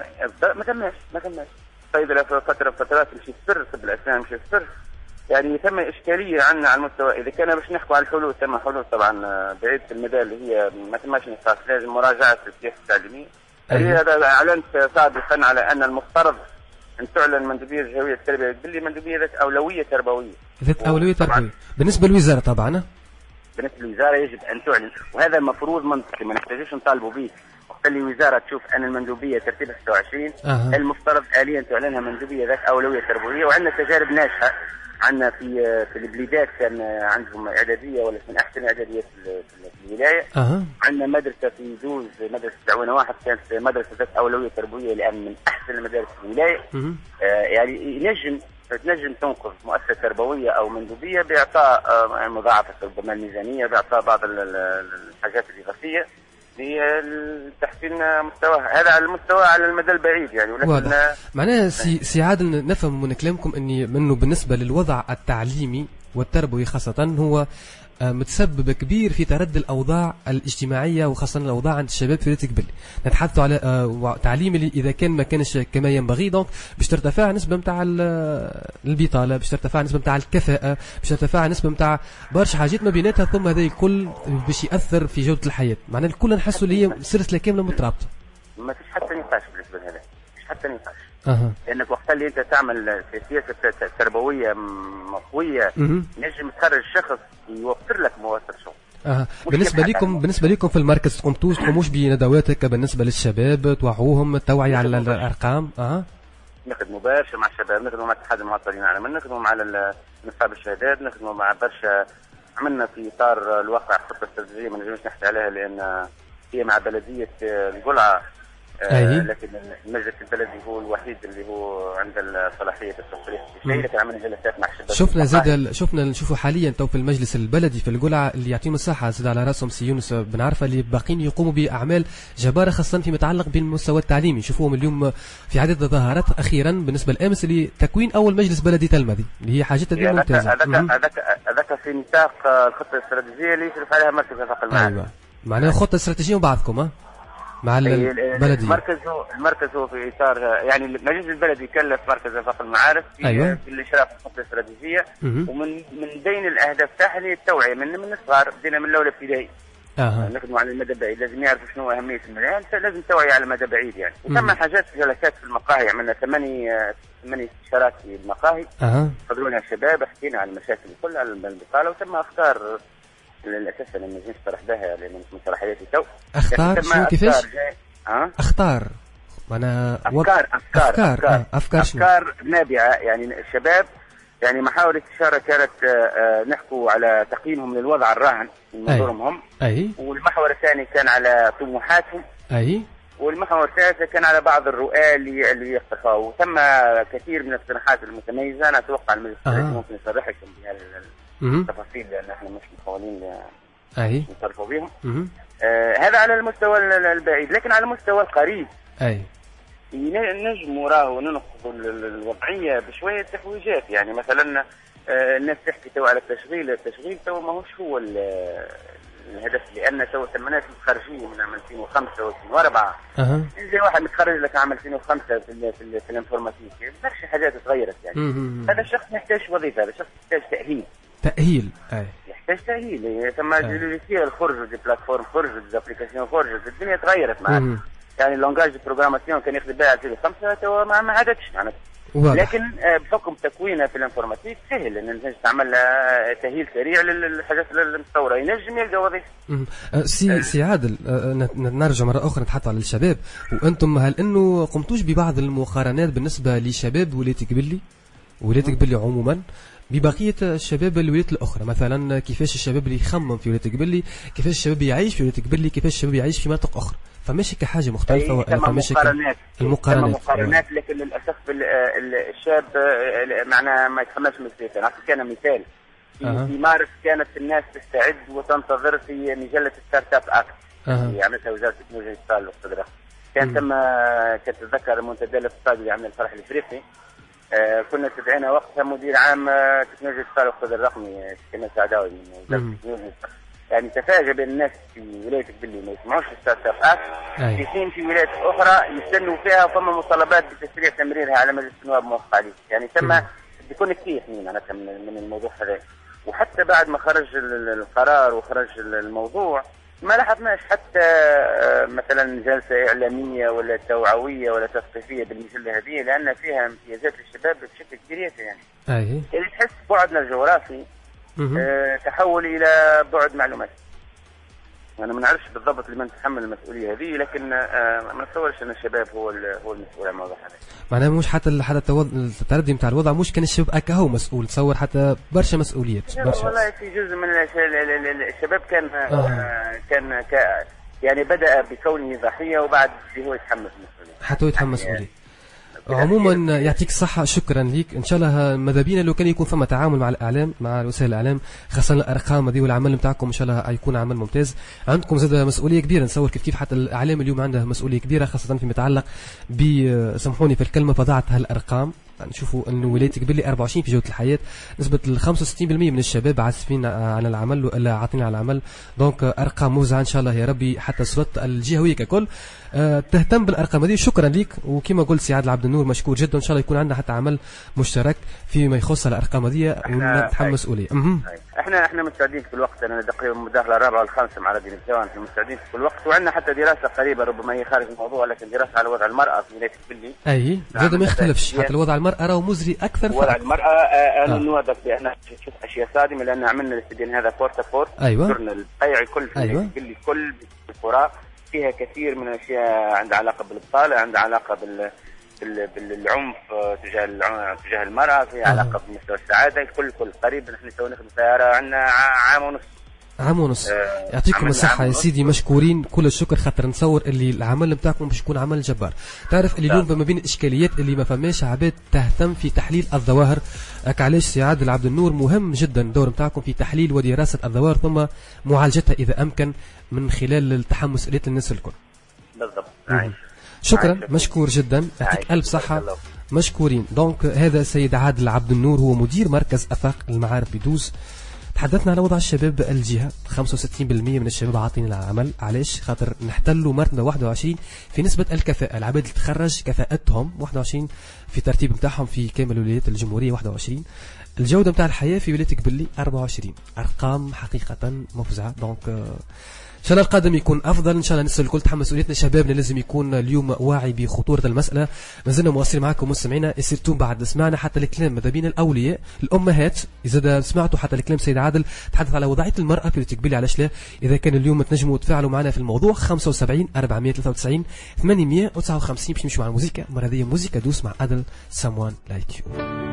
ما ثماش صيدله في فترات مشي السر طب الاسنان مشي السر يعني ثم اشكاليه عندنا على المستوى. اذا كان باش نحكوا على الحلول ثم حلول طبعا بعيد المدى اللي هي ما ثماش نقاش لازم مراجعه السياسه التعليميه. هذا اعلنت سابقا على ان المفترض أن تعلن مندوبية الجهوية التربوية باللي مندوبية ذات أولوية تربوية. ذات أولوية تربوية. بالنسبة للوزارة طبعا. بالنسبة للوزارة يجب أن تعلن وهذا المفروض منطقي ما نحتاجش نطالبوا به. وقت اللي الوزارة تشوف أن المندوبية ترتيبها 26 المفترض حاليا تعلنها مندوبية ذات أولوية تربوية وعندنا تجارب ناجحة. عندنا في البلدات كان عندهم إعدادية ولا من أحسن إعدادية في الولاية. عندنا مدرسة في دوز مدرسة تعوينة واحد كانت مدرسة ذات أولوية تربوية لأن من أحسن المدارس في الولاية. يعني تنجم تنقذ مؤسسة تربوية أو مندوبية بإعطاء مضاعفة ربما الميزانية بإعطاء بعض الحاجات الإضافية لتحسين مستواها. هذا على المستوى على المدى البعيد يعني. ولكن معناها سي عادل نفهم من كلامكم انه بالنسبه للوضع التعليمي والتربوي خاصه هو متسبب كبير في تردي الاوضاع الاجتماعيه وخاصه الاوضاع عند الشباب في ريتك بلي. نتحدثوا على تعليم اللي اذا كان ما كانش كما ينبغي دونك باش ترتفع نسبه نتاع البطاله، باش ترتفع نسبه نتاع الكفاءه، باش ترتفع نسبه نتاع برشا حاجات ما بيناتها ثم هذا الكل باش ياثر في جوده الحياه. معناها الكل نحسوا اللي هي سلسله كامله مترابطه. ما فيش حتى نقاش بالنسبه لهذا، مش حتى نقاش. لانك وقت اللي انت تعمل سياسه تربويه قويه نجم تخرج شخص يوفر لك مواسط شغل. بالنسبه لكم في المركز تقوموش بندوات بالنسبه للشباب توعوهم التوعيه على الارقام؟ نخدموا برشا مع الشباب، نخدموا مع اتحاد المعطلين على من، نخدموا مع نصاب الشهادات، نخدموا مع برشا. عملنا في اطار الواقع خطه استراتيجيه ما نجمش نحكي عليها لان هي مع بلديه القلعه. لكن المجلس البلدي هو الوحيد اللي هو عنده الصلاحيه التصريح في شيء. لكن عملنا جلسات مع الشباب. شفنا حاليا تو في المجلس البلدي في القلعه اللي يعطيهم الصحه زاد على راسهم سي يونس بن عرفه اللي باقين يقوموا باعمال جباره خاصه فيما يتعلق بالمستوى التعليمي. شوفوهم اليوم في عدد الظاهرات اخيرا بالنسبه لامس اللي تكوين اول مجلس بلدي تلمذي اللي هي حاجه ممتازه. هذاك في نطاق الخطه الاستراتيجيه اللي يشرف عليها مركز افاق المعارف. ايوه معناها خطه استراتيجيه بعضكم مع البلدي. المركز هو في اطار يعني المجلس البلدي يكلف مركز افاق المعارف في الاشراف في الخطه الاستراتيجيه. ومن بين الاهداف تاعها هي التوعيه من الصغار. بدينا من الاولى ابتدائي. نخدموا على المدى البعيد، لازم يعرفوا شنو اهميه المجال، لازم توعيه على المدى البعيد يعني. وثم حاجات جلسات في المقاهي، عملنا 8 استشارات في المقاهي حضرونا الشباب، حكينا على المشاكل الكل على البطاله وتم افكار للاسف انا ما نجمش نشرح بها لان مش صلاحياتي تو. اختار شنو كيفاش؟ اختار معناها افكار نابعه يعني الشباب يعني محاور استشاره كانت نحكوا على تقييمهم للوضع الراهن من منظورهم هم. والمحور الثاني كان على طموحاتهم. والمحور الثالث كان على بعض الرؤى اللي يقترحوا. ثم كثير من الاقتراحات المتميزه انا اتوقع المجلس ممكن يصرحكم بها التفاصيل لان احنا مش مخولين نصرفوا بهم. هذا على المستوى البعيد. لكن على المستوى القريب نجم وراه ننقذ الوضعيه بشويه تحويجات. يعني مثلا الناس تحكي تو على التشغيل تو ماهوش هو الهدف لان تو تمنات متخرجين من عام 2005 و2004. زي واحد متخرج لك عام 2005 في الانفورماتيك برشا حاجات تغيرت يعني. هذا الشخص يحتاج وظيفه، هذا الشخص يحتاج تاهيل يحتاج تاهيل. ثم يصير الخرج دي بلاتفورم، خرج دي ابليكاسيون، خرج الدنيا تغيرت معاه. يعني اللونجاج دي بروغراماسيون كان يخدم بها 2005 تو ما عادتش معناتها. لكن بحكم تكوينها في الانفورماتيك سهل ان انت تعمل تاهيل سريع للحاجات المتطوره، ينجم يلقى وظيفه. سي عادل نرجع مره اخرى نتحدث على الشباب. وانتم هل انه قمتوش ببعض المقارنات بالنسبه لشباب ولاية قبلي عموما ببقيه الشباب الولايات الاخرى؟ مثلا كيفاش الشباب اللي يخمم في ولايه قبلي، كيفاش الشباب يعيش في ولايه قبلي، كيفاش الشباب يعيش في مناطق اخرى؟ فماشي كحاجه مختلفه ولا فماشي المقارنات لكن للاسف الشاب معناها ما يتحملش مسؤوليته. نعطيك كان مثال في مارس كانت الناس تستعد وتنتظر في مجله ستارت اب اكت اللي عملتها وزاره التكنولوجيا والاتصال والاقتصاد. كان ثم كتتذكر منتدى الاقتصاد اللي عمل الفرح الافريقي، كنا تدعينا وقتها مدير عام تكنولوجيا الاتصال والاقتصاد الرقمي كمال سعداوي من وزاره التكنولوجيا. يعني تفاجأ بين الناس في ولايه قبلي ما يسمعوش ستارت اب اكت، في حين في ولايات اخرى يستنوا فيها فما مطالبات بتسريع تمريرها على مجلس النواب موافق عليه. يعني ثم بيكون كثير معناتها من الموضوع هذا. وحتى بعد ما خرج القرار وخرج الموضوع ما لاحظناش حتى مثلا جلسه اعلاميه ولا توعويه ولا تثقيفيه بالمجله هذه، لان فيها امتيازات للشباب بشكل كبير. يعني تحس بعدنا الجغرافي تحول الى بعد معلوماتي. انا ما نعرفش بالضبط لمن تحمل المسؤوليه هذه، لكن ما نتصورش ان الشباب هو المسؤول عن الموضوع هذا. معناها مش حتى التردي نتاع الوضع مش كان الشباب اكا هو مسؤول، تصور حتى برشا مسؤوليات. والله في جزء من الشباب كان يعني بدا بكونه ضحيه وبعد هو يتحمل المسؤوليه. حتى هو يتحمل المسؤوليه. عموما يعطيك الصحة، شكرا ليك. ان شاء الله ماذا بينا لو كان يكون فما تعامل مع الاعلام، مع وسائل الاعلام، خاصة الارقام هذه والعمل نتاعكم ان شاء الله يكون عمل ممتاز. عندكم زاد مسؤولية كبيرة، نصور كيف حتى الاعلام اليوم عنده مسؤولية كبيرة، خاصة فيما يتعلق سامحوني في الكلمة فضاعة هالارقام. نشوفوا انه ولايه قبلي 24 في جوده الحياه، نسبه 65% من الشباب عازفين عن العمل ولا عاطين على العمل. دونك ارقام مفزعه ان شاء الله يا ربي، حتى السلطات الجهويه ككل تهتم بالارقام هذه. شكرا لك، وكما قلت سي عادل عبد النور مشكور جدا. ان شاء الله يكون عندنا حتى عمل مشترك فيما يخص الارقام هذه ونتحمل مسؤوليه. احنا مستعدين في الوقت. انا تقريبا المداخله الرابعه والخامسه مع راديو نيوزان، احنا مستعدين في الوقت. وعندنا حتى دراسه قريبه ربما هي خارج الموضوع، لكن دراسه على وضع المراه في ولايه قبلي. اي زاد ما يختلفش، حتى الوضع المراه راهو مزري اكثر. وضع المراه انا نوعدك بان شوف اشياء صادمه، لان عملنا الاستبيان هذا بورت ايوه البيع الكل في قبلي كل القرى فيها كثير من الاشياء عندها علاقه بالبطاله، عندها علاقه بالعنف تجاه المراه، فيها علاقه بمستوى السعاده. الكل قريب. نحن تو نخدم سياره عندنا عام ونص. يعطيكم الصحة يا سيدي، مشكورين كل الشكر، خاطر نصور اللي العمل نتاعكم باش يكون عمل جبار. تعرف اللي اليوم ما بين الإشكاليات اللي ما فماش عباد تهتم في تحليل الظواهر. علاش سي عادل عبد النور مهم جدا الدور نتاعكم في تحليل ودراسة الظواهر ثم معالجتها إذا أمكن من خلال التحمل مسؤولية الناس الكل. بالضبط. شكرا، مشكور جدا، يعطيك ألف صحة، مشكورين. دونك هذا السيد عادل عبد النور هو مدير مركز أفاق المعارف بدوز. تحدثنا على وضع الشباب الجهة. 65% من الشباب عاطين العمل. علاش؟ خاطر نحتلوا مرتبة 21 في نسبة الكفاءة. العباد اللي تخرج كفاءتهم 21 في ترتيب نتاعهم في كامل ولايات الجمهورية 21. الجودة نتاع الحياة في ولاية قبلي 24. أرقام حقيقة مفزعة. دونك إن شاء الله القادم يكون أفضل. إن شاء الله نسأل الكل تحمل مسؤوليتنا. شبابنا لازم يكون اليوم واعي بخطورة المسألة. مازلنا مواصلين معكم مستمعينا، سيرتو بعد سمعنا حتى الكلام ماذا بين الأولياء الأمهات. إذا سمعتوا حتى الكلام سيد عادل تحدث على وضعية المرأة في تقبلي، علاش لا؟ إذا كان اليوم تنجموا تفاعلوا معنا في الموضوع 75 493 859 باش نمشوا مع الموسيقى. المرة هذه موسيقى دوس مع أدل Someone Like You.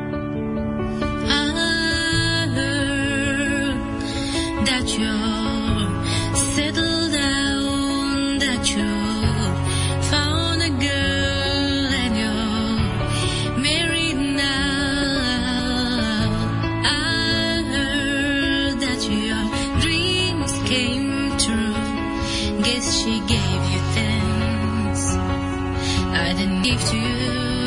That you're settled down, that you found a girl and you're married now. I heard that your dreams came true. Guess she gave you things I didn't give to you.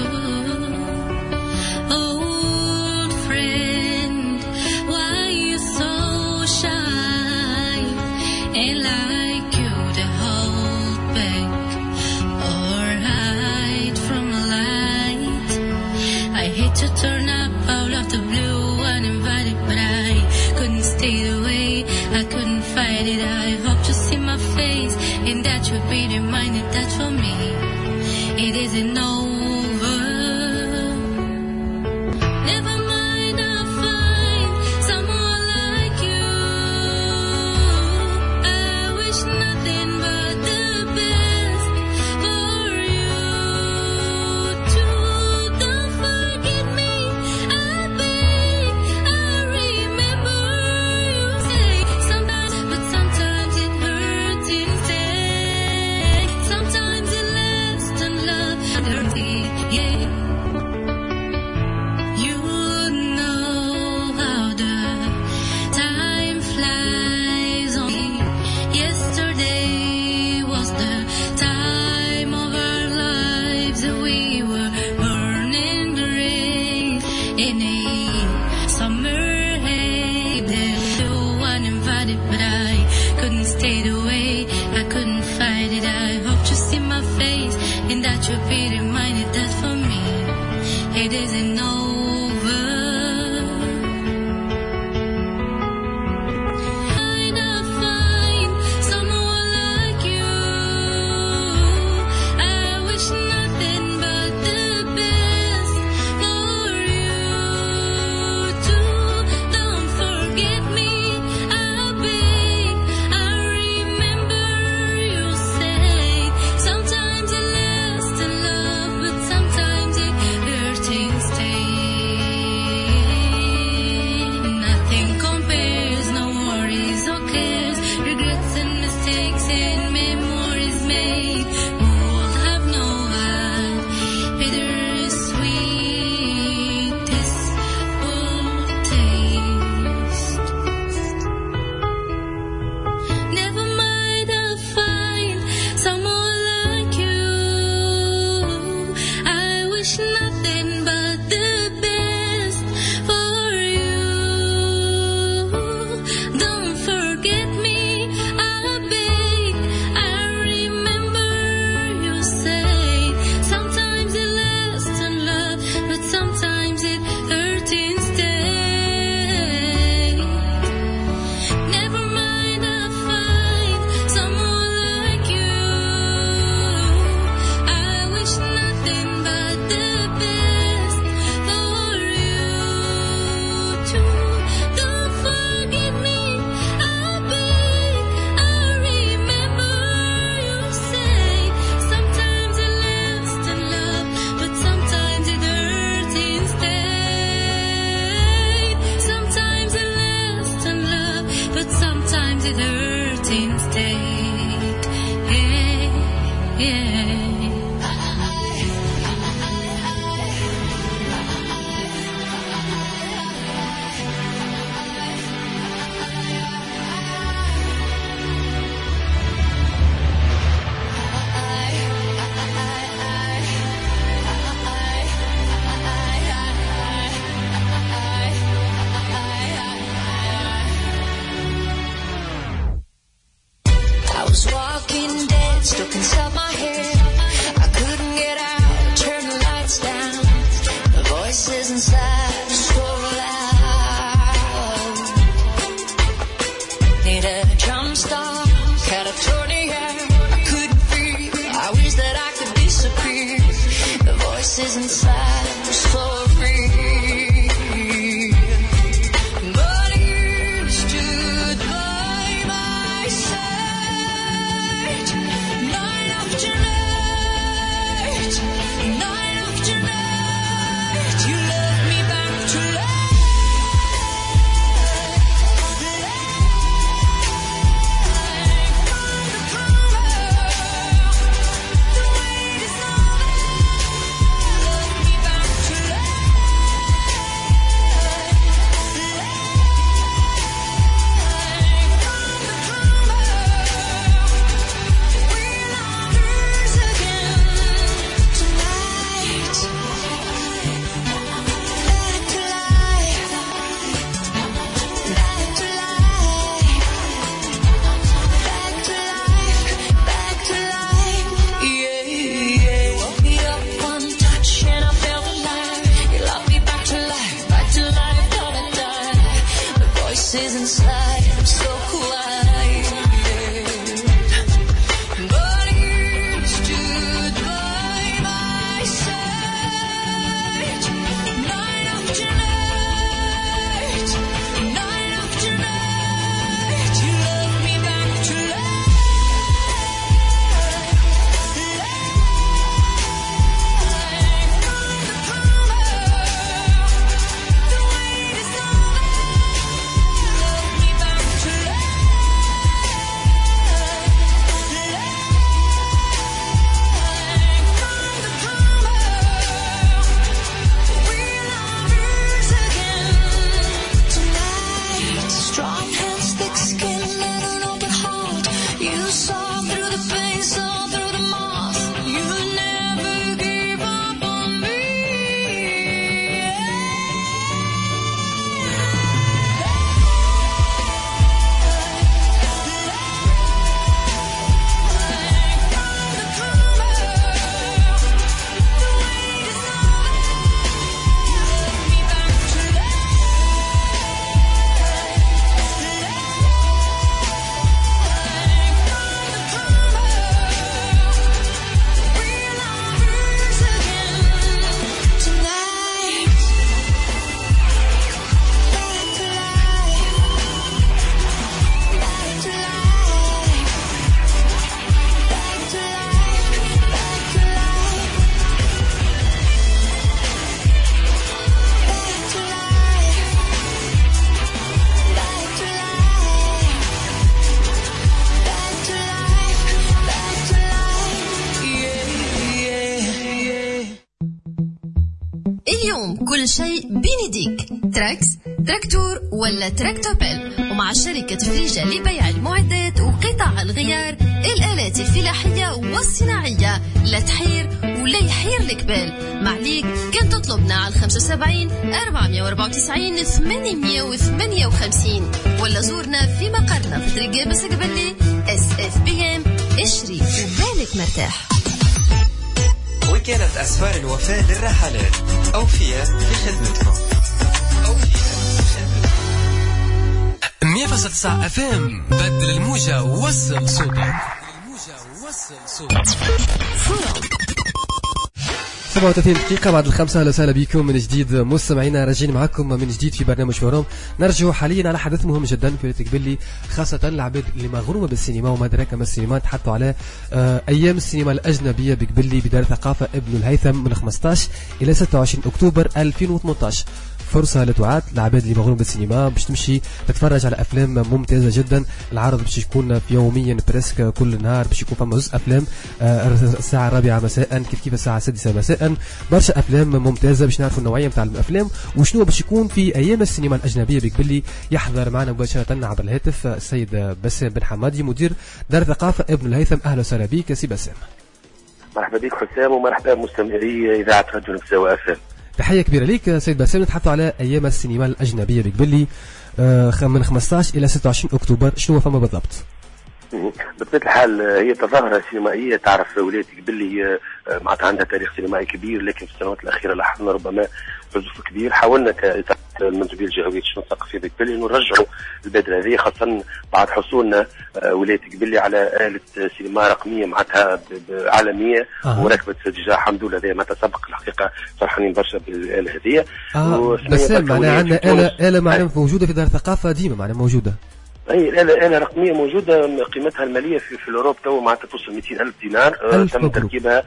Old friend, why you so shy and like you to hold back or hide from the light? I hate to turn up out of the blue uninvited, but I couldn't stay away. I couldn't fight it. I hope to see my face and that you'll be reminded that for me it isn't over. Never mind, I'll find someone like you. I wish nothing but the best for you too. Don't forget me, I beg, I and that you'll be reminded that for me it isn't over. Back اليوم كل شيء بين يديك. تراكس، تراكتور ولا تراكتوبل. ومع شركة فريجة لبيع المعدات وقطع الغيار، الآلات الفلاحية والصناعية. لا تحير ولا يحير لك بال. معليك كان تطلبنا على 75 494 858 ولا زورنا في مقرنا في طريق جابس قبلي SFBM. اشري وبالك مرتاح. وكانت أسفار الوفاء للرحلات أوفياء في خدمتكم. 100.9 FM. بدل الموجة ووصل صوتك. 37 دقيقة بعد الخمسة. أهلا وسهلا بكم من جديد مستمعينا، راجعين معكم من جديد في برنامج فورم. نرجع حاليا على حدث مهم جدا في تقبلي، خاصة العباد اللي مغرومة بالسينما وما أدراك ما السينما. تحطوا على أيام السينما الأجنبية بقبلي بدار ثقافة ابن الهيثم من 15 إلى 26 أكتوبر 2018. فرصة لتعاد العباد اللي مغروم بالسينما باش تمشي تتفرج على أفلام ممتازة جدا. العرض باش يكون في يوميا بريسك كل نهار، باش يكون فما زوج أفلام الساعة 4 مساء كيف الساعة 6 مساء. برشا أفلام ممتازة باش نعرفوا النوعية متاع الأفلام وشنو باش يكون في أيام السينما الأجنبية بقبلي. يحضر معنا مباشرة عبر الهاتف السيد بسام بن حمادي مدير دار ثقافة ابن الهيثم. أهلا وسهلا بك سي بسام. مرحبا بك حسام ومرحبا مستمعي إذاعة راديو نبزاوة FM. تحية كبيرة ليك سيد بسام. نتحدثوا على أيام السينما الأجنبية بقبلي من 15 إلى 26 أكتوبر. شنو فما بالضبط؟ بطبيعة الحال هي تظاهرة سينمائية. تعرف ولاية قبلي معناتها عندها تاريخ سينمائي كبير، لكن في السنوات الأخيرة لاحظنا ربما حزف كبير. حاولنا كإدارة المنسوبية الجهوية الشؤون الثقافية بقبلي إنه نرجعوا البادرة هذه، خاصة بعد حصولنا ولاية قبلي على آلة سينما رقمية معناتها عالمية وركبت ديجا الحمد لله. هذا ما تسبق الحقيقة، فرحانين برشا بالآلة هذه. بس معنا عندنا آلة معنا موجودة في دار الثقافة ديما معنا موجودة. اي آلة رقمية موجودة قيمتها المالية في الأوروب تو معناتها توصل 200,000 دينار. تم تركيبها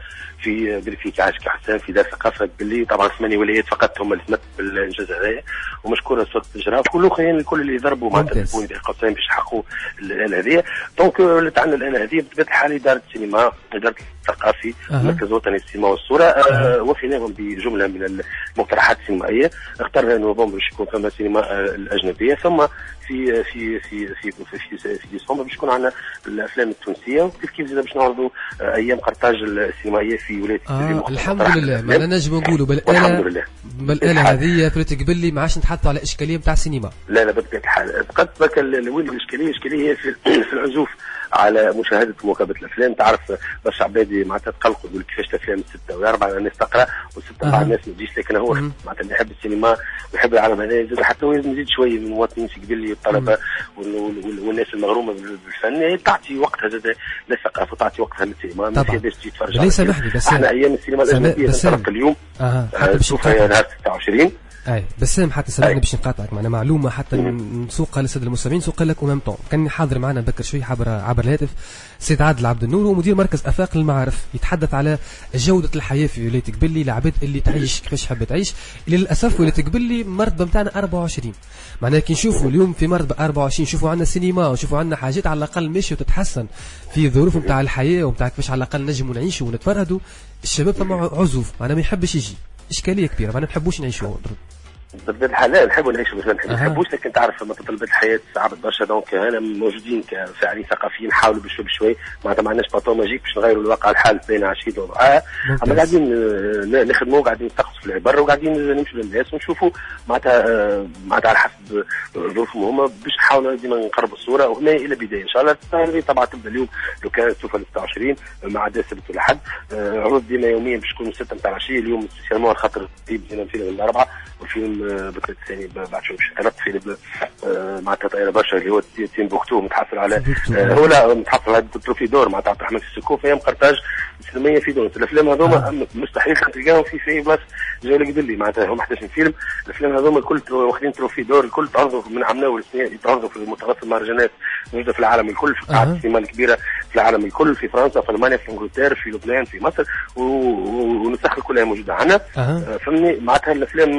في كعاش كحسان في دار ثقافة قبلي. طبعا 8 ولايات فقط هم اللي تمثل بالإنجاز هذا، ومشكورة صوت الإجراء كله خيان الكل اللي ضربوا معناتها تكون بين قوسين باش يحققوا الآلة هذه. دونك ولات عندنا الآلة هذه بطبيعة الحال إدارة السينما، إدارة الثقافي، المركز الوطني للسينما والصورة وفيناهم بجملة من المقترحات السينمائية. اخترنا نوفمبر باش يكون فما سينما الأجنبية، ثم في في في في في في, في ديسمبر باش يكون عندنا الافلام التونسيه، وكيف كيف زاد باش نعرضوا ايام قرطاج السينمائيه في ولايه الحمد لله. ما نجم نقولوا بالآلة هذه فريت قبلي ما عادش نتحطوا على اشكاليه نتاع السينما. لا بطبيعه الحال فقط وين الاشكاليه هي في العزوف على مشاهده ومقابله الافلام. تعرف برشا عبادي معناتها تقلقوا يقول كيفاش الافلام 6 و4 الناس تقرا و6 بعض الناس ما تجيش، لكن هو معناتها اللي يحب السينما ويحب العالم هذا يزيد حتى هو يزيد شويه من المواطنين في قبلي الطلبه والناس المغرومه بالفن تعطي وقتها زاد للثقافه وتعطي وقتها للسينما. ما في باش تجي تتفرج. ليس سامحني بس احنا ايام السينما الاجنبيه تنطلق اليوم سوف نهار 26. اي بسام حتى سامحني باش نقاطعك معنا معلومه حتى نسوقها للساده المستمعين، نسوق لك ومام طون. كان حاضر معنا بكر شوي عبر الهاتف سيد عادل عبد النور ومدير مركز افاق للمعارف، يتحدث على جوده الحياه في ولايه قبلي، العباد اللي تعيش كيفاش حابه تعيش. للاسف ولايه قبلي مرتبه نتاعنا 24. معناها كي نشوفوا اليوم في مرتبه 24 نشوفوا عندنا سينما ونشوفوا عندنا حاجات على الاقل ماشيه وتتحسن في الظروف نتاع الحياه ومتاع كيفاش على الاقل نجموا نعيشوا ونتفرهدوا. الشباب فما عزوف معناها ما يحبش يجي، اشكاليه كبيره معناها ما نحبوش نعيشوا. بطبيعة الحال نحبوا نعيشوا بس ما نحبوش، لكن تعرف متطلبات الحياة صعبت برشا. دونك هنا موجودين كفاعلين ثقافيين نحاولوا بشوي معناتها ما عندناش باطو ماجيك باش نغيروا الواقع الحال بين عشية وضعها، اما قاعدين نخدموا قاعدين نتقصوا في العبر وقاعدين نمشوا للناس ونشوفوا معناتها على حسب ظروفهم هما باش نحاولوا ديما نقربوا الصورة وهنا إلى بداية إن شاء الله. طبعا تبدا اليوم لو كانت سوف 26 مع عدا السبت والأحد، عروض ديما يوميا باش تكون 6 نتاع العشية. اليوم سبيسيالمون خاطر بدينا فيلم الأربعة والفيلم بكرة الثاني بعد شوي باش تربط فيلم معناتها طايرة برشا اللي هو تيمبوكتو متحصل على هو لا متحصل على تروفي دور معناتها عبد الرحمن السكو في قرطاج السينمائية في تونس. الأفلام هذوما مستحيل تلقاهم في بلاصة جولة قبلي معناتها هم 11 فيلم. الأفلام هذوما الكل واخدين تروفي دور، الكل تعرضوا من عام ناول يتعرضوا في متغطى المهرجانات موجودة في العالم الكل، في قاعات السينما الكبيرة في العالم الكل، في فرنسا في ألمانيا في إنجلترا في لبنان في مصر والنسخ كلها موجودة عندنا. فهمني معناتها الأفلام مختارة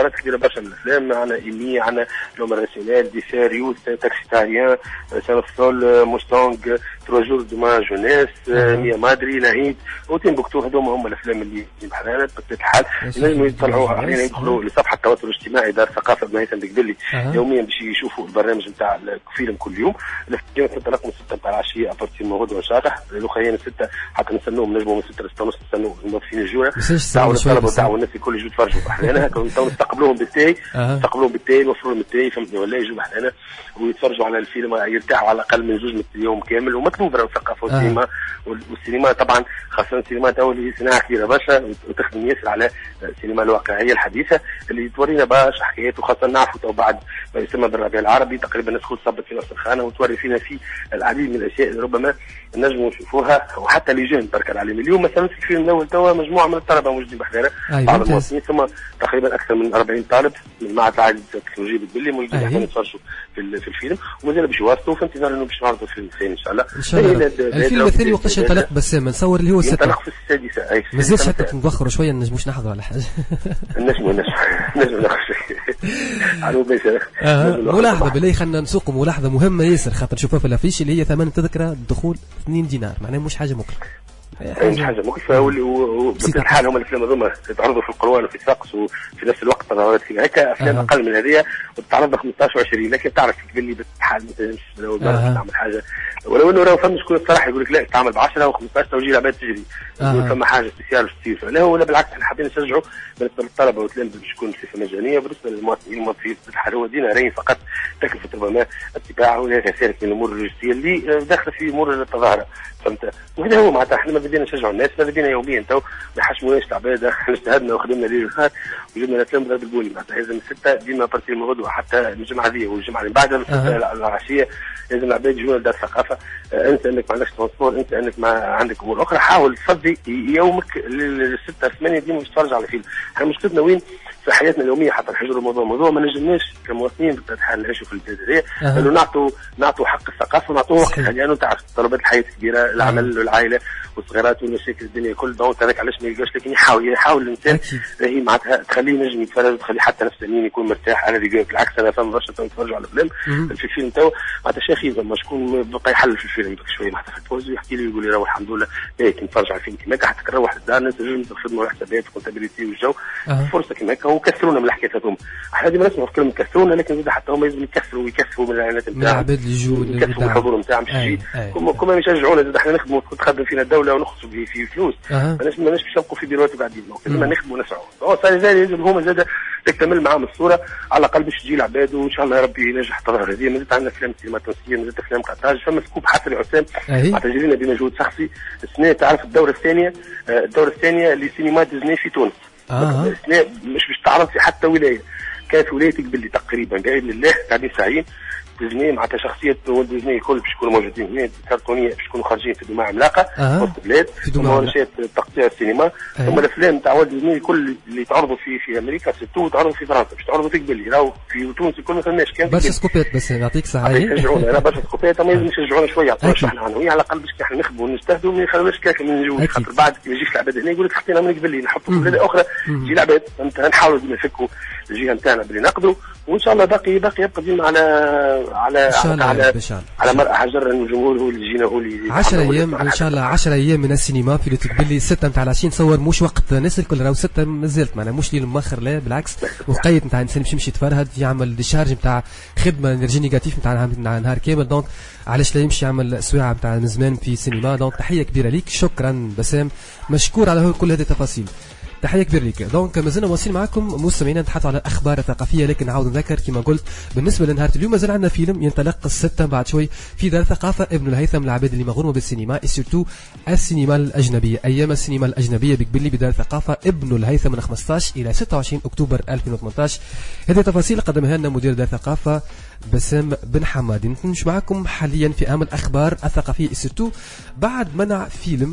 اختيارات كثيره برشا من الافلام. عندنا ايمي، عندنا لوم راسيونيل، دي سيريوس، تاكسيتاريان، سانفسول، موستانغ، 3 جور دو ما جونيس، ميا مادري، نعيد وتيمبوكتو. هذوما هم الافلام اللي بحالنا بطبيعه الحال ينجموا يطلعوا احيانا يدخلوا لصفحه التواصل الاجتماعي دار ثقافه بن هيثم بقبلي يوميا باش يشوفوا البرنامج نتاع الفيلم كل يوم. الفيلم تنطلق من 6 نتاع العشيه ابارتي من غدوه شاطح الاخرين 6 حتى نستنوهم نجموا من 6 ل 6 ونص نستنوا الموظفين الجوع دعوا الطلبه ودعوا الناس الكل يجوا يتفرجوا بحالنا. هكا نستقبلوهم بالتاي نوفروا لهم التاي فهمتني ولا يجوا بحالنا ويتفرجوا على الفيلم يرتاحوا على الاقل من 2 يوم كامل. ومطلوب راهو الثقافه والسينما والسينما طبعا خاصه السينما تو اللي صناعه كبيره برشا وتخدم ياسر على السينما الواقعيه الحديثه اللي تورينا برشا حكايات. وخاصه نعرفوا تو بعد ما يسمى بالربيع العربي تقريبا الناس كل صبت في نفس الخانه وتوري فينا في العديد من الاشياء اللي ربما نجموا نشوفوها وحتى لي جون برك العالم. اليوم مثلا في الفيلم الاول توا مجموعه من الطلبه موجودين بحذاره بعض المواطنين ثم تقريبا اكثر من 40 طالب من معهد العالي للتكنولوجيا باللي موجودين حتى يتفرجوا في الفيلم ومازال باش يواصلوا في انتظار انه باش نعرضوا الفيلم الثاني ان شاء الله. الفيلم الثاني وقتاش ينطلق بسام؟ نصور اللي هو 6 ينطلق في السادسه. مازال حتى نتوخروا شويه نجموش نحضروا على حاجه. نجموا ناخذ على بالي ملاحظه بالله خلينا نسوقوا ملاحظه مهمه ياسر خاطر نشوفها في الافيش اللي هي ثمن تذكره الدخول 2 دينار معناها مش حاجه مكلفه. مش حاجه مكلفه وبطبيعه الحال هما الافلام هذوما يتعرضوا في القروان وفي الساقس وفي نفس الوقت تظاهرات فيها هكا افلام اقل من هذه وتتعرض ب 15 و20 لكن تعرف باللي بالحال ما لو تعمل حاجه ولو انه فما شكون الصراحه يقول لك لا تعمل ب 10 و15 توجيه العباد تجري فما حاجه سبيسيال باش تصير. لا هو لا بالعكس احنا حابين نشجعوا بالنسبه للطلبه والتلاميذ باش تكون صفه مجانيه. بالنسبه للمواطنين في الحال هو دينارين فقط تكلفه ربما التباع ولا غير من الامور اللوجستيه اللي داخله في امور التظاهره فهمت. وهذا هو معناتها احنا ما بدينا نشجعوا الناس ما بدينا يوميا تو ما يحشموناش العباد. احنا اجتهدنا وخدمنا ليل نهار وجبنا الافلام ضرب البوني معناتها لازم 6 ديما بارتي من غدوه حتى الجمعه هذه والجمعه اللي بعدها العشيه لازم العباد يجونا لدار الثقافه. انت انك ما عندكش ترونسبور انت انك ما عندك امور اخرى حاول تفضي يومك لل 6 8 ديما باش تتفرج على فيلم. احنا مشكلتنا وين في حياتنا اليوميه حتى نحجروا موضوع ما نجمناش كمواطنين بطبيعه الحال نعيشوا في البلاد هذه انه نعطوا حق الثقافه ونعطوه وقت لانه تعرف طلبات الحياه كبيره العمل والعائله والصغيرات والمشاكل الدنيا كل دونك هذاك علاش ما يلقاش لكن يحاول الانسان راهي معناتها تخليه نجم يتفرج وتخليه حتى نفسانيا يكون مرتاح. انا اللي بالعكس انا فهم برشا نتفرجوا على الافلام في الفيلم تو معناتها شيخي لما شكون بقى يحل في الفيلم شويه معناتها في البوز ويحكي لي يقول لي روح الحمد لله هيك نتفرج على الفيلم كيما حتى تروح للدار انت تنجم تخدموا الحسابات والكونتابيليتي والجو فرصه كيما هكا وكثرونا من الحكايات هذوما. احنا ديما نسمعوا كلمه كثرونا لكن زاد حتى هما لازم يكثروا من الاعلانات نتاعهم العباد اللي يجوا يكثروا الحضور نتاعهم باش يجي كما يشجعونا زاد احنا نخدموا تخدم فينا الدوله ونخصوا في فلوس ماناش باش نبقوا في بيروات وقاعدين لازم نخدموا ونسعوا صار لازم هما زاد تكتمل معاهم الصوره على الاقل باش تجي العباد وان شاء الله يا ربي ينجح التظاهره هذه. مازال عندنا افلام سينما تونسيه مازال افلام قطاج فما سكوب حتى العسام حتى جرينا بمجهود شخصي السنه تعرف الدوره الثانيه لسينما ديزني في تونس السنه مش باش تعرض في حتى ولايه كانت ولايتك باللي تقريبا باذن الله قاعدين ساعيين ديزني معناتها شخصيه والت ديزني الكل باش يكونوا موجودين هنا كرتونيه باش يكونوا خارجين في دماء عملاقه وسط البلاد ثم ورشات تقطيع السينما ثم الافلام تاع والت ديزني الكل اللي تعرضوا في امريكا سيتو تعرضوا في فرنسا باش تعرضوا في قبلي راهو في تونس الكل ما فماش كان برشا سكوبات بس نعطيك صحيح يشجعونا انا برشا سكوبات ما لازم يشجعونا شويه يعطونا احنا عناوين على الاقل باش احنا نخدموا ونجتهدوا ما يخلوناش كاك من نجوز خاطر بعد ما يجيش العباد هنا يقول لك حطينا من قبلي نحطوا في بلاد اخرى يجي العباد نحاولوا نفكوا الجهه نتاعنا باللي نقدروا وان شاء الله باقي يبقى ديما على مرأة حجر الجمهور هو اللي يجينا هو اللي 10 ايام ان شاء الله 10 ايام من السينما في تقبلي 6 نتاع العشيه نصور مش وقت الناس الكل راهو 6 مازالت معناها مش ليل مؤخر لا بالعكس وقيت نتاع الانسان باش يمشي يتفرهد يعمل ديشارج نتاع خدمه انرجي نيجاتيف نتاع نهار كامل دونك علاش لا يمشي يعمل سواعه نتاع من زمان في السينما. دونك تحيه كبيره ليك شكرا بسام مشكور على كل هذه التفاصيل تحيه كبيره ليك. دونك مازلنا واصلين معكم مستمعينا نتحدثوا على الاخبار الثقافيه لكن نعاود نذكر كما قلت بالنسبه لنهار اليوم مازال عندنا فيلم ينطلق 6 بعد شوي في دار الثقافه ابن الهيثم العباد اللي مغرومه بالسينما سيرتو السينما الاجنبيه ايام السينما الاجنبيه بقبلي بدار الثقافه ابن الهيثم من 15 الى 26 اكتوبر 2018. هذه تفاصيل قدمها لنا مدير دار الثقافه بسام بن حمادي. نمشي معكم حاليا في اهم الاخبار الثقافيه سيرتو بعد منع فيلم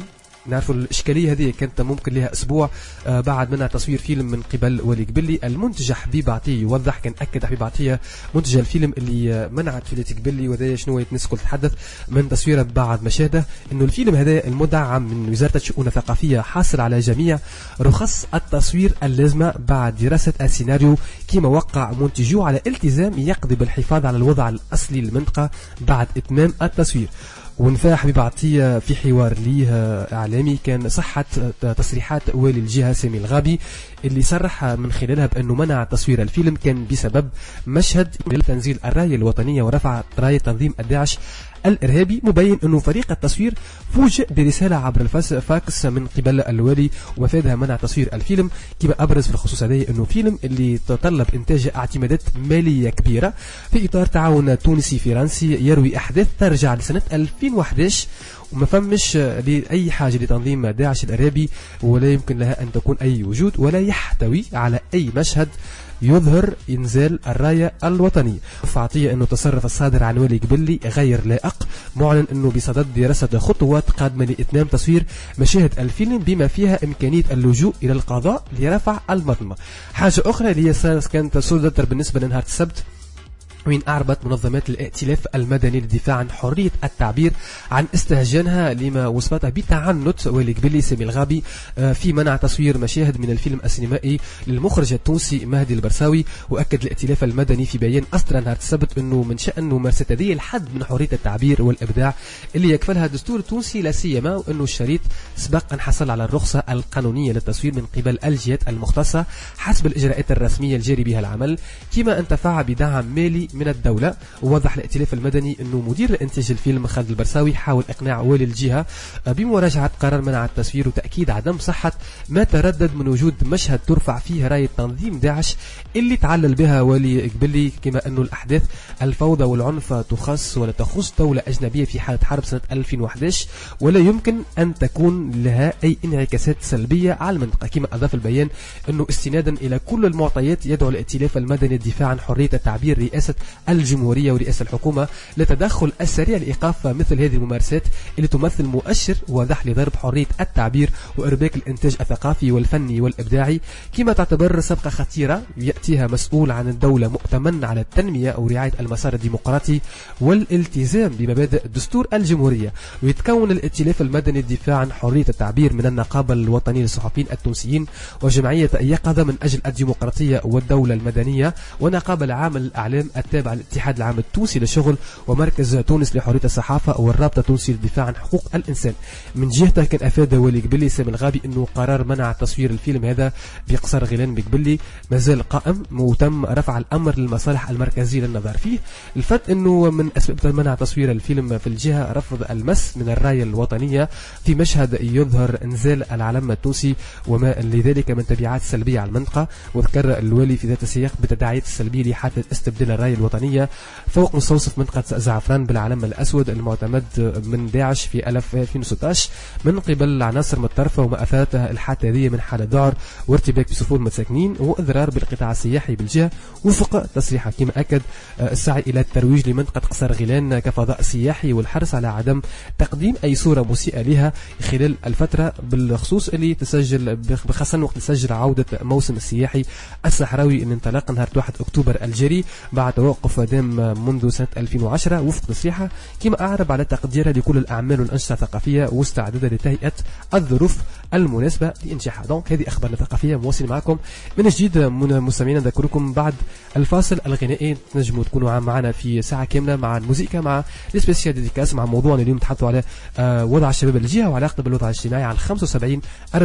نعرفوا الإشكالية هذه كانت ممكن لها أسبوع بعد منع تصوير فيلم من قبل ولي قبلي. المنتج حبيب عطية يوضح، كان أكد حبيب عطية منتج الفيلم اللي منعت ولي قبلي وذا شنو الناس كل تتحدث من تصويره بعد مشاهده، إنه الفيلم هذا المدعم من وزارة الشؤون الثقافية حاصل على جميع رخص التصوير اللازمة بعد دراسة السيناريو، كما وقع منتجو على التزام يقضي بالحفاظ على الوضع الأصلي للمنطقة بعد إتمام التصوير. ونفى حبيب عطية في حوار ليه إعلامي كان صحة تصريحات والي الجهة سامي الغابي اللي صرح من خلالها بأنه منع تصوير الفيلم كان بسبب مشهد تنزيل الراية الوطنية ورفع راية تنظيم الداعش الإرهابي، مبين أنه فريق التصوير فوجئ برسالة عبر الفاكس من قبل الوالي ومفادها منع تصوير الفيلم. كما أبرز في الخصوص هذا أنه فيلم اللي تطلب إنتاج اعتمادات مالية كبيرة في إطار تعاون تونسي فرنسي يروي أحداث ترجع لسنة 2011 وما فمش لأي حاجة لتنظيم داعش الإرهابي ولا يمكن لها أن تكون أي وجود ولا يحتوي على أي مشهد يظهر إنزال الراية الوطنية. عطية أنه تصرف الصادر عن ولي قبلي غير لائق، معلن أنه بصدد دراسة خطوات قادمة لإتمام تصوير مشاهد الفيلم بما فيها إمكانية اللجوء إلى القضاء لرفع المظلمة. حاجة أخرى اللي كانت صدر بالنسبة لنهار السبت، وين أعربت منظمات الائتلاف المدني للدفاع عن حرية التعبير عن استهجانها لما وصفته بتعنت ولي قبلي سامي الغابي في منع تصوير مشاهد من الفيلم السينمائي للمخرج التونسي مهدي البرساوي. وأكد الائتلاف المدني في بيان أصدر نهار السبت أنه من شأن ممارسة هذه الحد من حرية التعبير والإبداع اللي يكفلها الدستور التونسي لا سيما، وأنه الشريط سبق أن حصل على الرخصة القانونية للتصوير من قبل الجهات المختصة حسب الإجراءات الرسمية الجاري بها العمل، كما انتفع بدعم مالي من الدولة. ووضح الائتلاف المدني أنه مدير الانتاج الفيلم خالد البرساوي حاول إقناع والي الجهة بمراجعة قرار منع التصوير وتأكيد عدم صحة ما تردد من وجود مشهد ترفع فيه راية تنظيم داعش اللي تعلل بها والي قبلي، كما أنه الأحداث الفوضى والعنف تخص ولا تخص دولة أجنبية في حالة حرب سنة 2011 ولا يمكن أن تكون لها أي انعكاسات سلبية على المنطقة. كما أضاف البيان أنه استنادا إلى كل المعطيات يدعو الائتلاف المدني للدفاع عن حرية التعبير رئاسة الجمهورية ورئاسة الحكومة لتدخل السريع لإيقاف مثل هذه الممارسات اللي تمثل مؤشر واضح لضرب حرية التعبير وإرباك الإنتاج الثقافي والفني والإبداعي، كما تعتبر سبقة خطيرة يأتيها مسؤول عن الدولة مؤتمن على التنمية أو رعاية المسار الديمقراطي والالتزام بمبادئ دستور الجمهورية. ويتكون الائتلاف المدني للدفاع عن حرية التعبير من النقابة الوطنية للصحفيين التونسيين وجمعية يقظة من أجل الديمقراطية والدولة المدنية ونقابة العام للأعلام التابعة للاتحاد العام التونسي للشغل ومركز تونس لحرية الصحافة والرابطة التونسية للدفاع عن حقوق الإنسان. من جهته كان أفاد ولي قبلي سامي الغابي أنه قرار منع تصوير الفيلم هذا بقصر غيلان بقبلي مازال قائم وتم رفع الأمر للمصالح المركزية للنظر فيه. الفت أنه من أسباب منع تصوير الفيلم في الجهة رفض المس من الراية الوطنية في مشهد يظهر إنزال العلم التونسي وما لذلك من تبعات سلبية على المنطقة. وذكر الوالي في ذات السياق بتداعيات السلبية لحادث استبدال الراية الوطنية فوق مستوصف منطقة زعفران بالعلم الأسود المعتمد من داعش في 2016 من قبل عناصر متطرفة وما أثارتها الحادثة هذه من حالة ذعر وارتباك بصفوف المساكنين وإضرار بالقطاع السياحي بالجهة وفق تصريحه. كما أكد السعي إلى الترويج لمنطقة قصر غيلان كفضاء سياحي والحرص على عدم تقديم أي صورة مسيئة لها خلال الفترة بالخصوص اللي تسجل بخاصة وقت تسجل عودة موسم السياحي الصحراوي اللي انطلق نهار 1 أكتوبر الجاري بعد توقف دام منذ سنة 2010 وفق تصريحه. كما أعرب على تقديره لكل الأعمال والأنشطة الثقافية واستعداد لتهيئة الظروف المناسبة لإنجاحها. دونك هذه أخبارنا الثقافية مواصل معكم من جديد مستمعينا. نذكركم بعد الفاصل الغنائي تنجموا تكونوا معنا في ساعة كاملة مع الموسيقى مع السبيسيال ديديكاس مع موضوعنا اليوم نتحدثوا على وضع الشباب الجهة وعلاقته بالوضع الاجتماعي على 75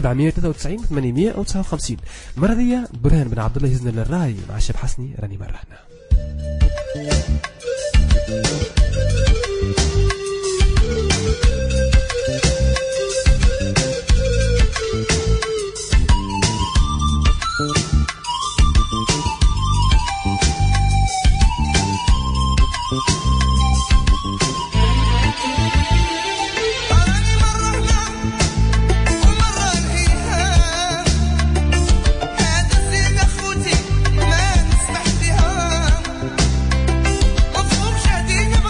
493 859. المرة دي برهان بن عبد الله يزن للراي مع شاب حسني راني مرهنا. ما نسمح فيها مفهوم شاهدين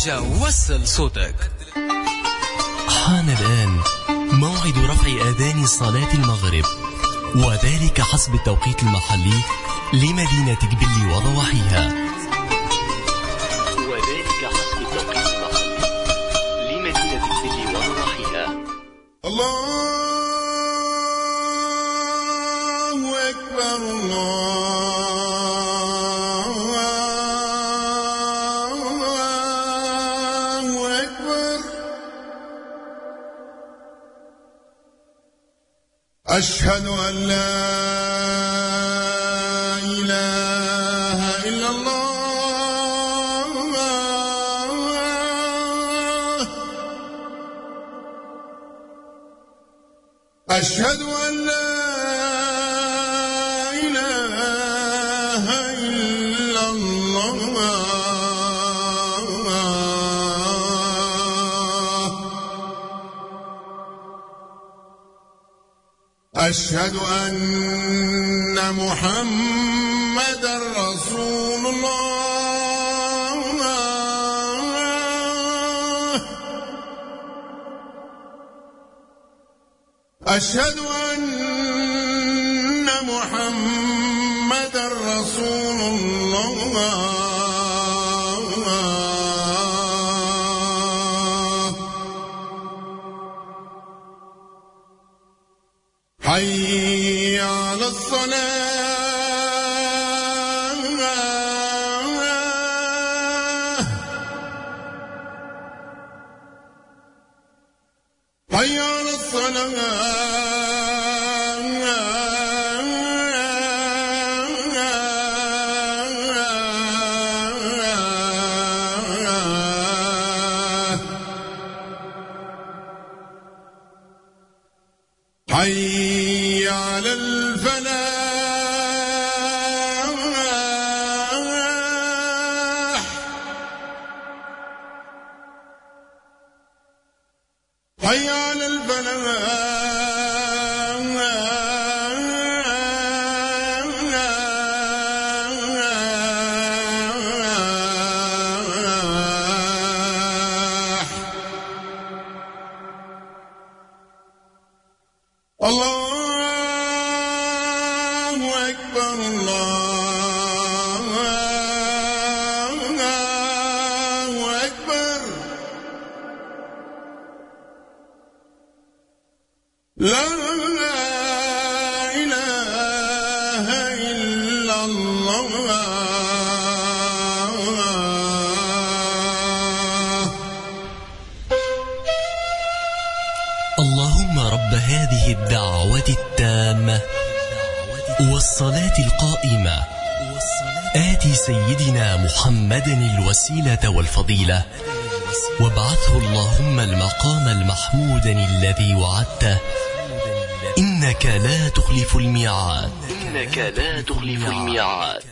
فريجة وصل صوتك. حان الآن موعد رفع آذان صلاة المغرب، وذلك حسب التوقيت المحلي لمدينة قبلي وضواحيها. الله أكبر الله أكبر. أشهد أن لا إله إلا الله. أشهد أن لا إله إلا الله. أشهد أن محمدا رسول الله. أشهد أن محمدا رسول الله. حي على الصلاة. حي على الصلاة. حي على الفلاح. حي على الفلاح. الله أكبر الله أكبر. لا إله إلا الله. اللهم رب هذه الدعوة التامة والصلاة القائمة آت سيدنا محمدا الوسيلة والفضيلة وابعثه اللهم المقام المحمود الذي وعدته إنك لا تخلف الميعاد. إنك لا تخلف الميعاد.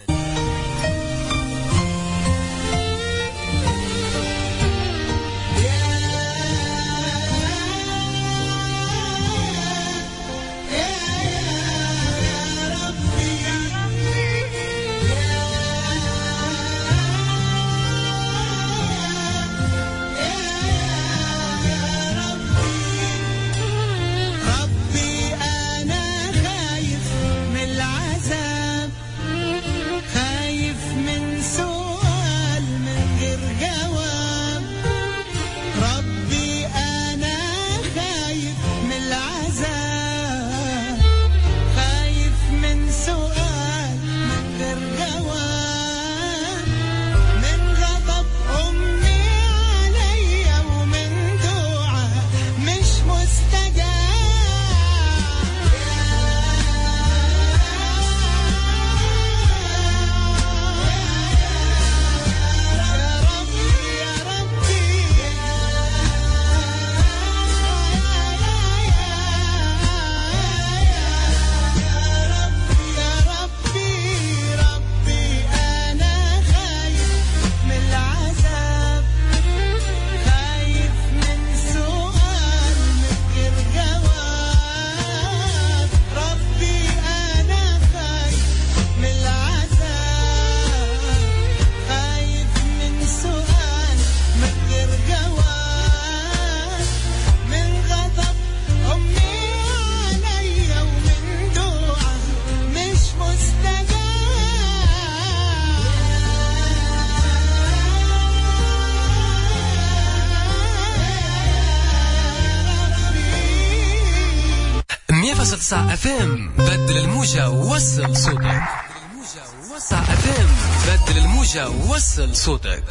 وسع FM بدل الموجة ووصل صوتك. وسع FM بدل الموجة ووصل صوتك.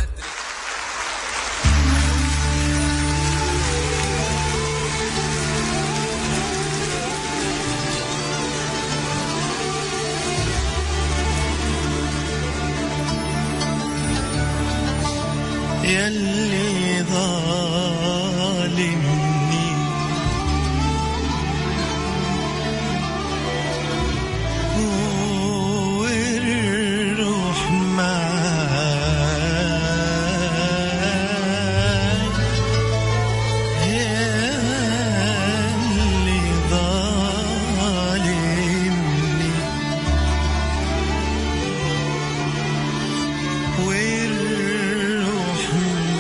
يلي ظالمني والروح معاك، يلي ظالمني والروح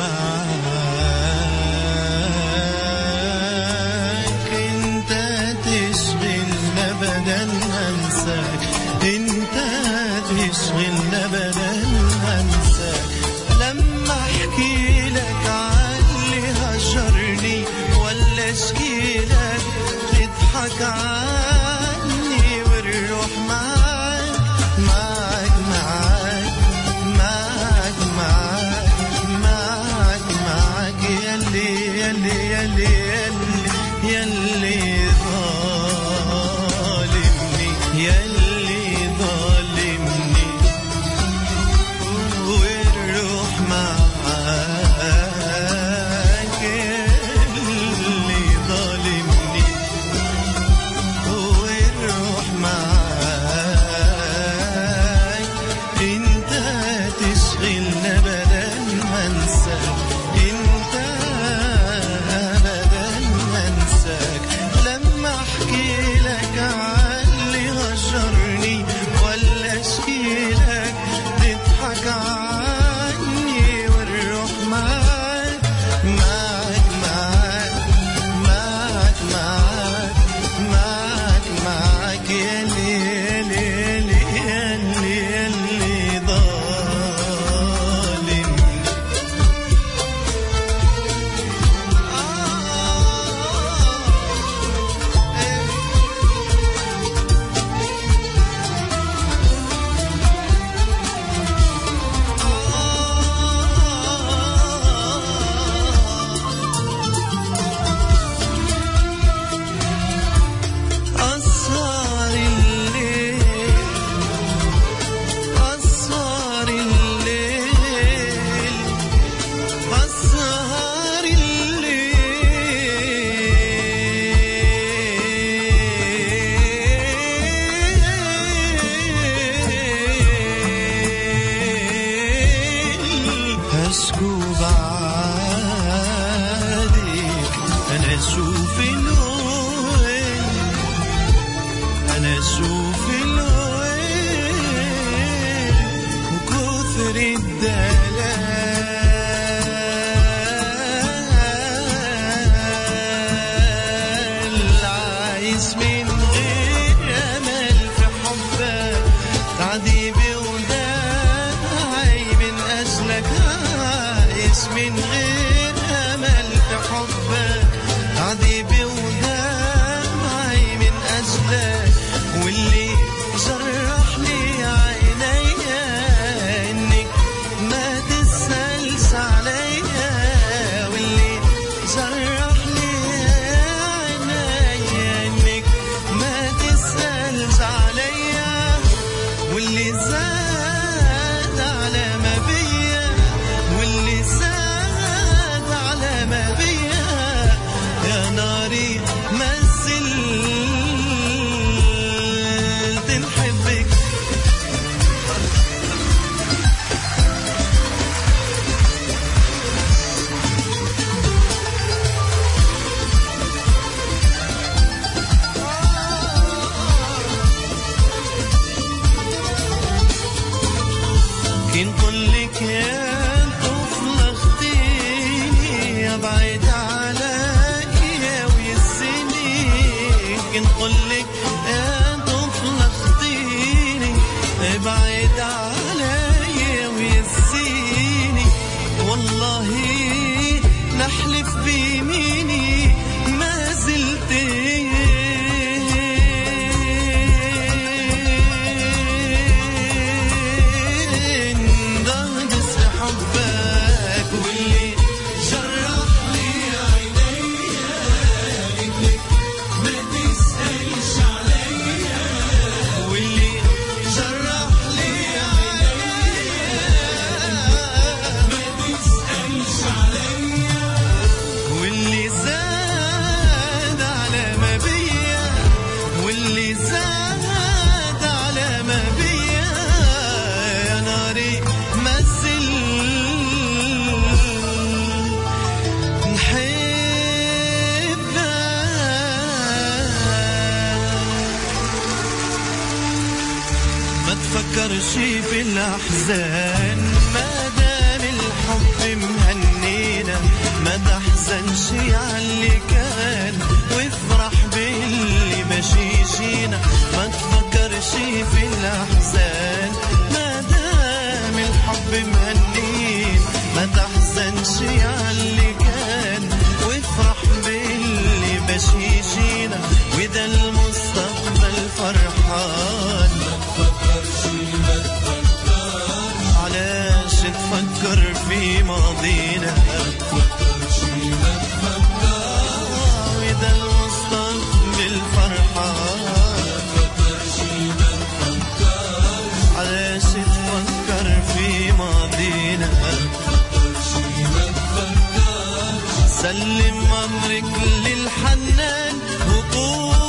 معاك، انت تشغلنا أبدا انساك، انت تشغلنا أبدا انساك. لما احكي لك عن اللي هجرني ولا اشكي لك تضحك عني والروح معاك معاك معاك معاك معاك معاك معاك. يلي يلي يلي يلي يلي ظالمني، يلي ظالمني والروح معاك، يلي ظالمني والروح معاك، انت تشغلنا أبدا انساك، انت أبدا انساك. لما احكي لك عن اللي هجرني ولا اشكي لك تضحك عني والروح معاك معاك معاك معاك معاك معاك معاك. يلي يلي يلي يلي يلي ظالمني. أسهر الليل، أسهر الليل، أسهر الليل، أشكو بعادك أنا أشوف الوين، أنا أشوف الوين وكثر الدلال، عايش من غير أمل في حبك، تعذيبي وداعي من أجلك، عايش من غير أمل في حبك، تعذيبي وداعي من أجلك. واللي جرحني عينيا إنك ما تسألش عليا، واللي جرحني عينيا إنك ما تسألش عليا، واللي زاد على ما بيا، واللي زاد على ما بيا يا ناري ما زلت نحبك. كي نقولك يا طفلة اختيني ابعد عليا ويسيني، كي نقولك يا طفلة اختيني ابعد عليا ويسيني، والله نحلف بيميني ما زلت شي في الأحزان ما دام الحب مهنينا ما تحزنش عاللي كان وافرح باللي ماشي يجينا ما تفكرش في الأحزان ما دام الحب مهنينا ما تحزنش عاللي كان وافرح باللي ماشي يجينا وده المستقبل فرحان ما تفكرش علاش تفكر في ماضينا وده المستقبل فرحان علاش تفكر في ماضينا سلم أمرك للحنان وقول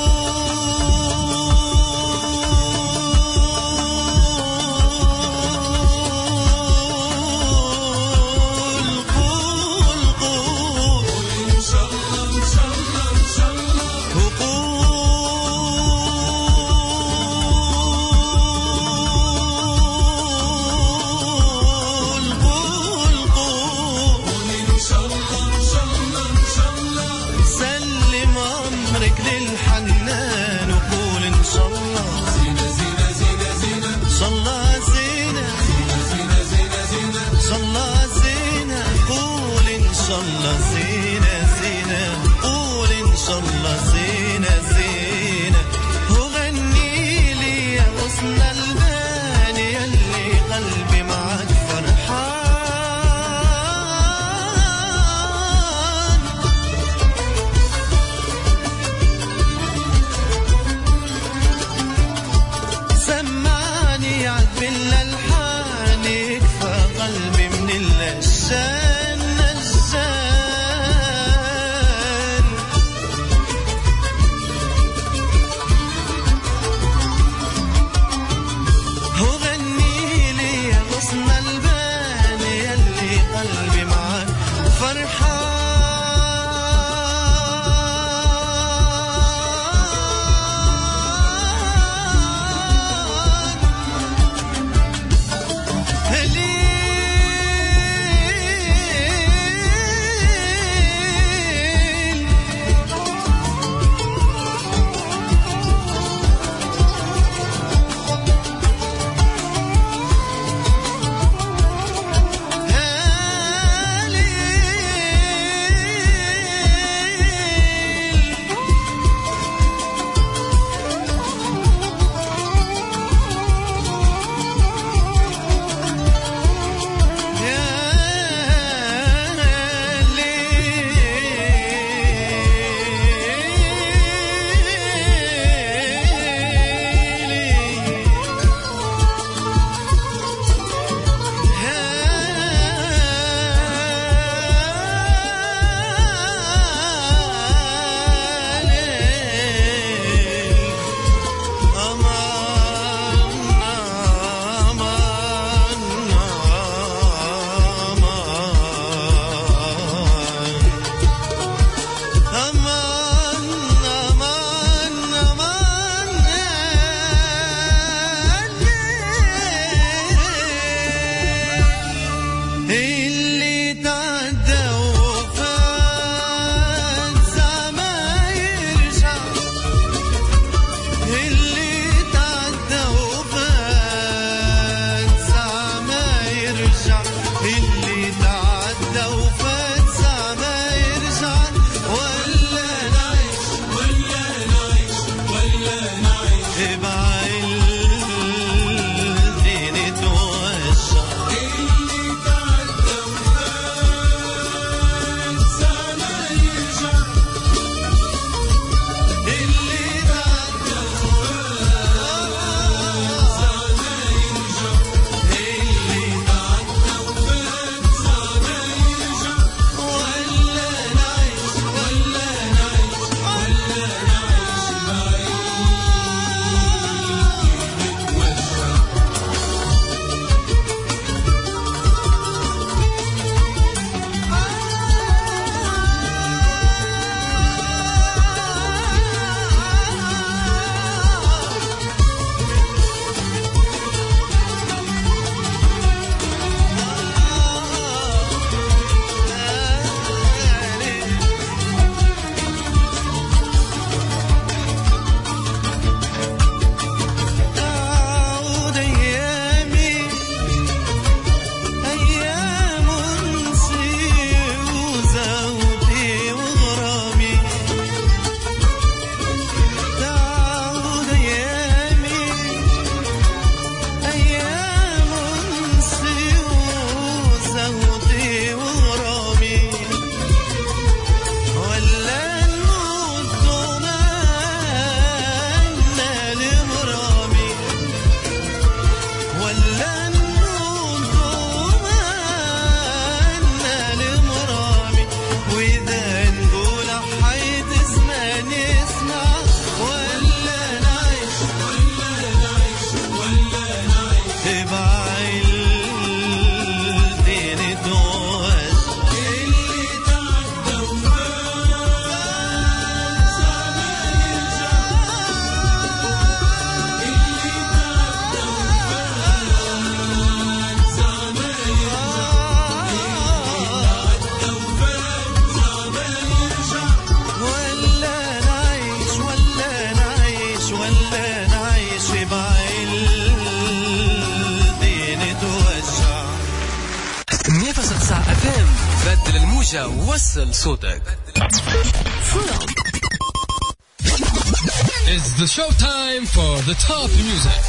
برجع وصل صوتك. It's the show time for the top music.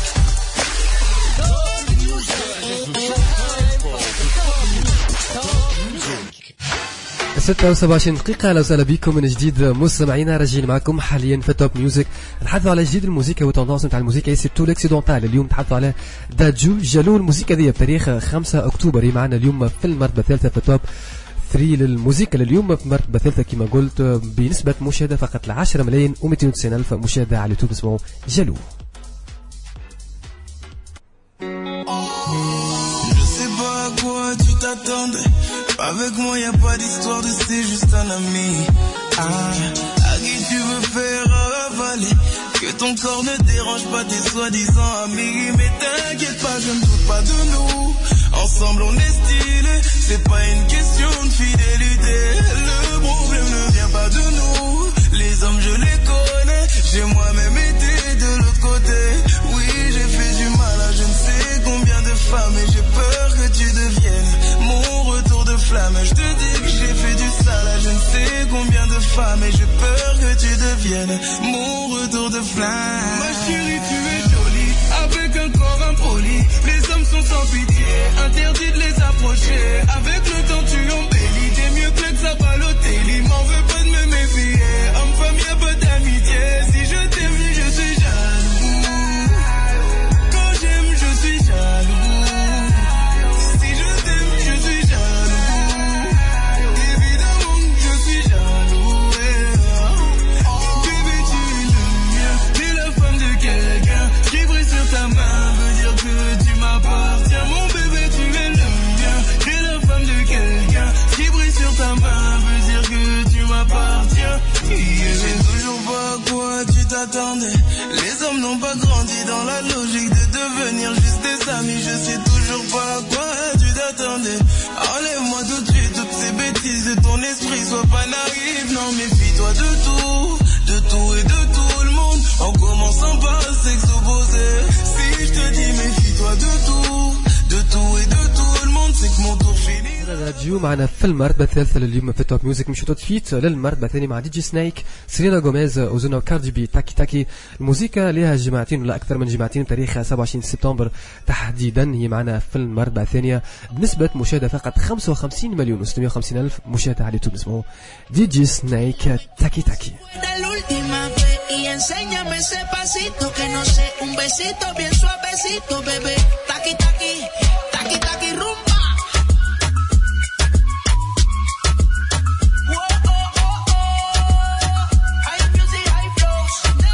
26 دقيقة. أهلا وسهلا بكم من جديد مستمعينا، راجعين معكم حاليا في توب ميوزك. نتحدثوا على جديد الموسيقى والتوندونس نتاع الموسيقى سيرتو ليكسيدونتال. اليوم نتحدثوا على داجو جالو. الموسيقى دي بتاريخ 5 أكتوبر معنا اليوم في المرتبة الثالثة في توب 3 للموسيقى لليوم في المرتبة الثالثة كما قلت بنسبة مشاهدة فقط ل 10,290,000 مشاهدة على اليوتيوب اسمه جالو. Avec moi y'a pas d'histoire de c'est juste un ami. À qui tu veux faire avaler? Que ton corps ne dérange pas tes soi-disant amis. Mais t'inquiète pas, je ne doute pas de nous. Ensemble on est stylé, c'est pas une question de fidélité. Le problème ne vient pas de nous. Les hommes je les connais, j'ai moi-même été de l'autre côté. Oui j'ai fait du mal à je ne sais combien de femmes. Et j'ai peur que tu deviennes mon retour de flamme. Je te dis que j'ai fait du sale à je ne sais combien de femmes. Et j'ai peur que tu deviennes mon retour de flamme. Ma chérie tu es jolie, avec un corps impoli. Les hommes sont sans pitié, interdit de les approcher. Avec le temps tu embellis, t'es mieux que ça Balotelli. M'en veux pas de me méfier, homme-femme y'a pas d'amitié. Si je t'aime je suis jaloux. Quand j'aime je suis jaloux. Les hommes n'ont pas grandi dans la logique de devenir juste des amis. Je sais toujours pas à quoi tu t'attendais. Enlève-moi tout de suite toutes ces bêtises de ton esprit. Sois pas naïf, non méfie-toi de tout et de tout le monde. En commençant par s'exposer. Si je te dis méfie-toi de tout et de tout le monde, c'est que mon tour finit. راديو معنا في المرتبة الثالثة لليوم في توب ميوزك. مش تفيت للمرتبة الثانية مع دي جي سنايك، سيلينا غوميز، أوزونا وكاردي بي تاكي تاكي. الموسيقى لها جماعتين ولا أكثر من جماعتين تاريخ 27 سبتمبر تحديدا. هي معنا في المرتبة الثانية بنسبة مشاهدة فقط 55,650,000 مشاهدة على اليوتيوب اسمه دي جي سنايك تاكي تاكي. Y enséñame ese pasito que no sé, un besito bien suavecito, bebé. Taqui, taqui, taqui, taqui, rumba. Hay music, hay flows.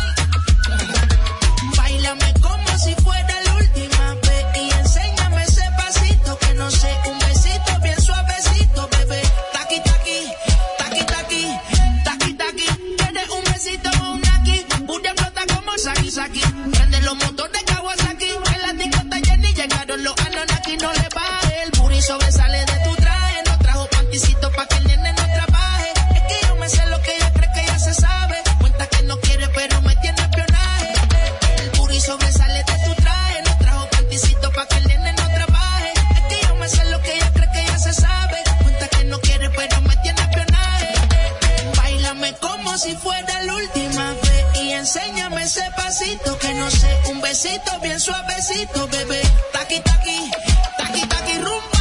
Báilame como si fuera la última vez. Y enséñame ese pasito que no sé, un besito bien suavecito, bebé. Taqui, taqui, taqui, taqui, taqui, taqui. ¿Quieres un besito o un Saki, Saki, prende los motores de Kawasaki. En la discota Jenny llegaron los Anunnaki. No le baje, el booty sobresale de tu traje. No trajo panticito pa' que el nene no trabaje. Es que yo me sé lo que ella cree que ya se sabe. Cuenta que no quiere pero me tiene espionaje. El booty sobresale de tu traje. No trajo panticito pa' que el nene no trabaje. Es que yo me sé lo que ella cree que ya se sabe. Cuenta que no quiere pero me tiene espionaje. Báilame como si fuera la última vez. Y enséñame ese pasito que no sé, un besito bien suavecito, bebé. Taqui, taqui, taqui, taqui, rumba.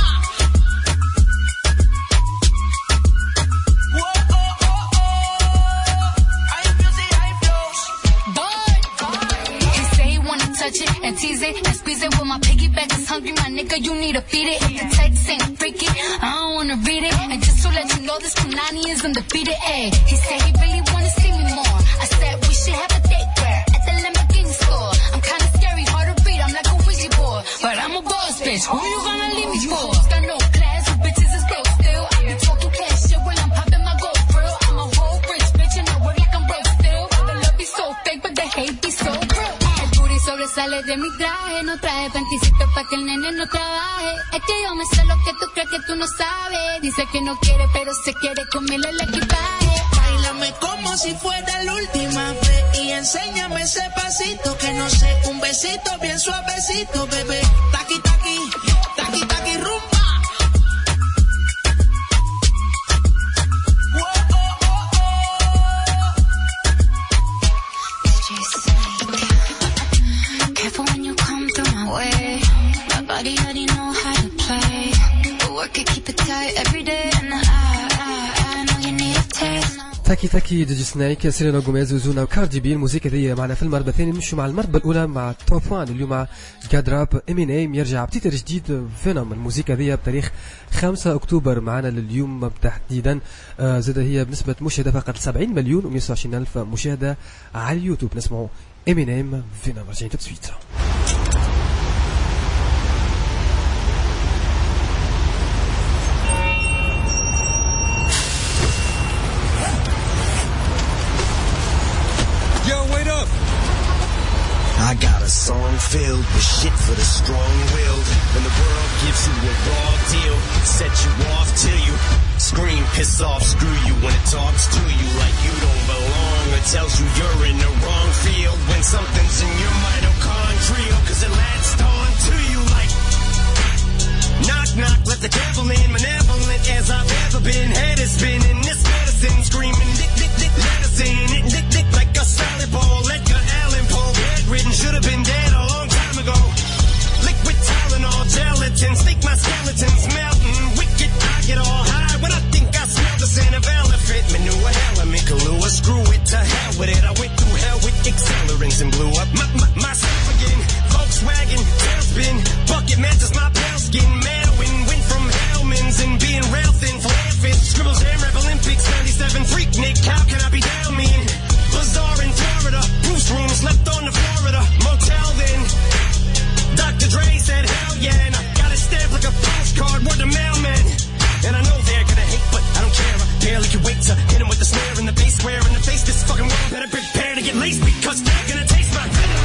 Hay music, hay flows. He say he wanna touch it and tease it and squeeze it. With my piggyback is hungry, my nigga, you need to feed it. If the text ain't freaky, I don't wanna read it. And just to let you know, this Punani is undefeated. Ay, he said he really wanna see me more. I said we should have a date where at the Lamborghini store. I'm kinda scary, hard to read, I'm like a Ouija board. But I'm a boss bitch, who you gonna leave me for? Got no class, you bitches is broke still. I be talking cash shit when I'm popping my gold grill. I'm a whole rich bitch and I work like I'm broke still. The love be so fake, but the hate be so real. El booty sobresale de mi traje, no traje panticito pa' que el nene no trabaje. Es que yo me sé lo que tú crees que tú no sabes. Dice que no quiere, pero se quiere comerle el equipaje. Báilame como si fuera la última vez. Y enséñame ese pasito que no sé, un besito bien suavecito, bebé. Taqui, taqui, taqui, taqui, rumba. could keep it tight every day. And I know you need a taste. تاكي ديجي سنايك سيلينا غوميز وزونا وكاردي بي. الموسيقى دي معنا في المرتبة الثانية. نمشوا مع المرتبة الأولى مع توب 1 اليوم مع جاد راب امينيم يرجع بتيتر جديد فينوم. الموسيقى دي بتاريخ 5 أكتوبر معنا لليوم تحديدا. زاد هي بنسبة مشاهدة فقط 70 مليون و120 ألف مشاهدة على اليوتيوب. نسمعوا امينيم فينوم. رجعين تبسويت. I got a song filled with shit for the strong-willed. When the world gives you a raw deal, set you off till you scream, piss off, screw you. When it talks to you like you don't belong, or tells you you're in the wrong field. When something's in your mitochondrial, cause it latched on to you like knock, knock, let the devil in. Malevolent as I've ever been. Head is spinning, this medicine screaming, dick, dick, dick, let us in. It dick, dick like a salad ball. Edgar Allan Poe, bedridden, should have been dead a long time ago. Liquid Tylenol, gelatin, think my skeleton's melting. Wicked, I get all high when I think I smell the scent of elephant manure. Hell, I'm in Kahlua, screw it, to hell with it. I went through hell with accelerants and blew up myself again. Volkswagen, tailspin, bucket matches my pale skin. Mailwind, went from Hellman's and being rail thin. Flair scribbles, jam rap Olympics, 97 freak Nick. How can I be down mean? Bazaar in Florida, Bruce room slept on the Florida motel then. Dr. Dre said hell yeah, and I got a stamp like a postcard, word to mailman. And I know they're gonna hate, but I don't care. I barely can wait to hit him with the snare and the bass square in the face. This fucking world better prepare to get laced because they're gonna taste my venom.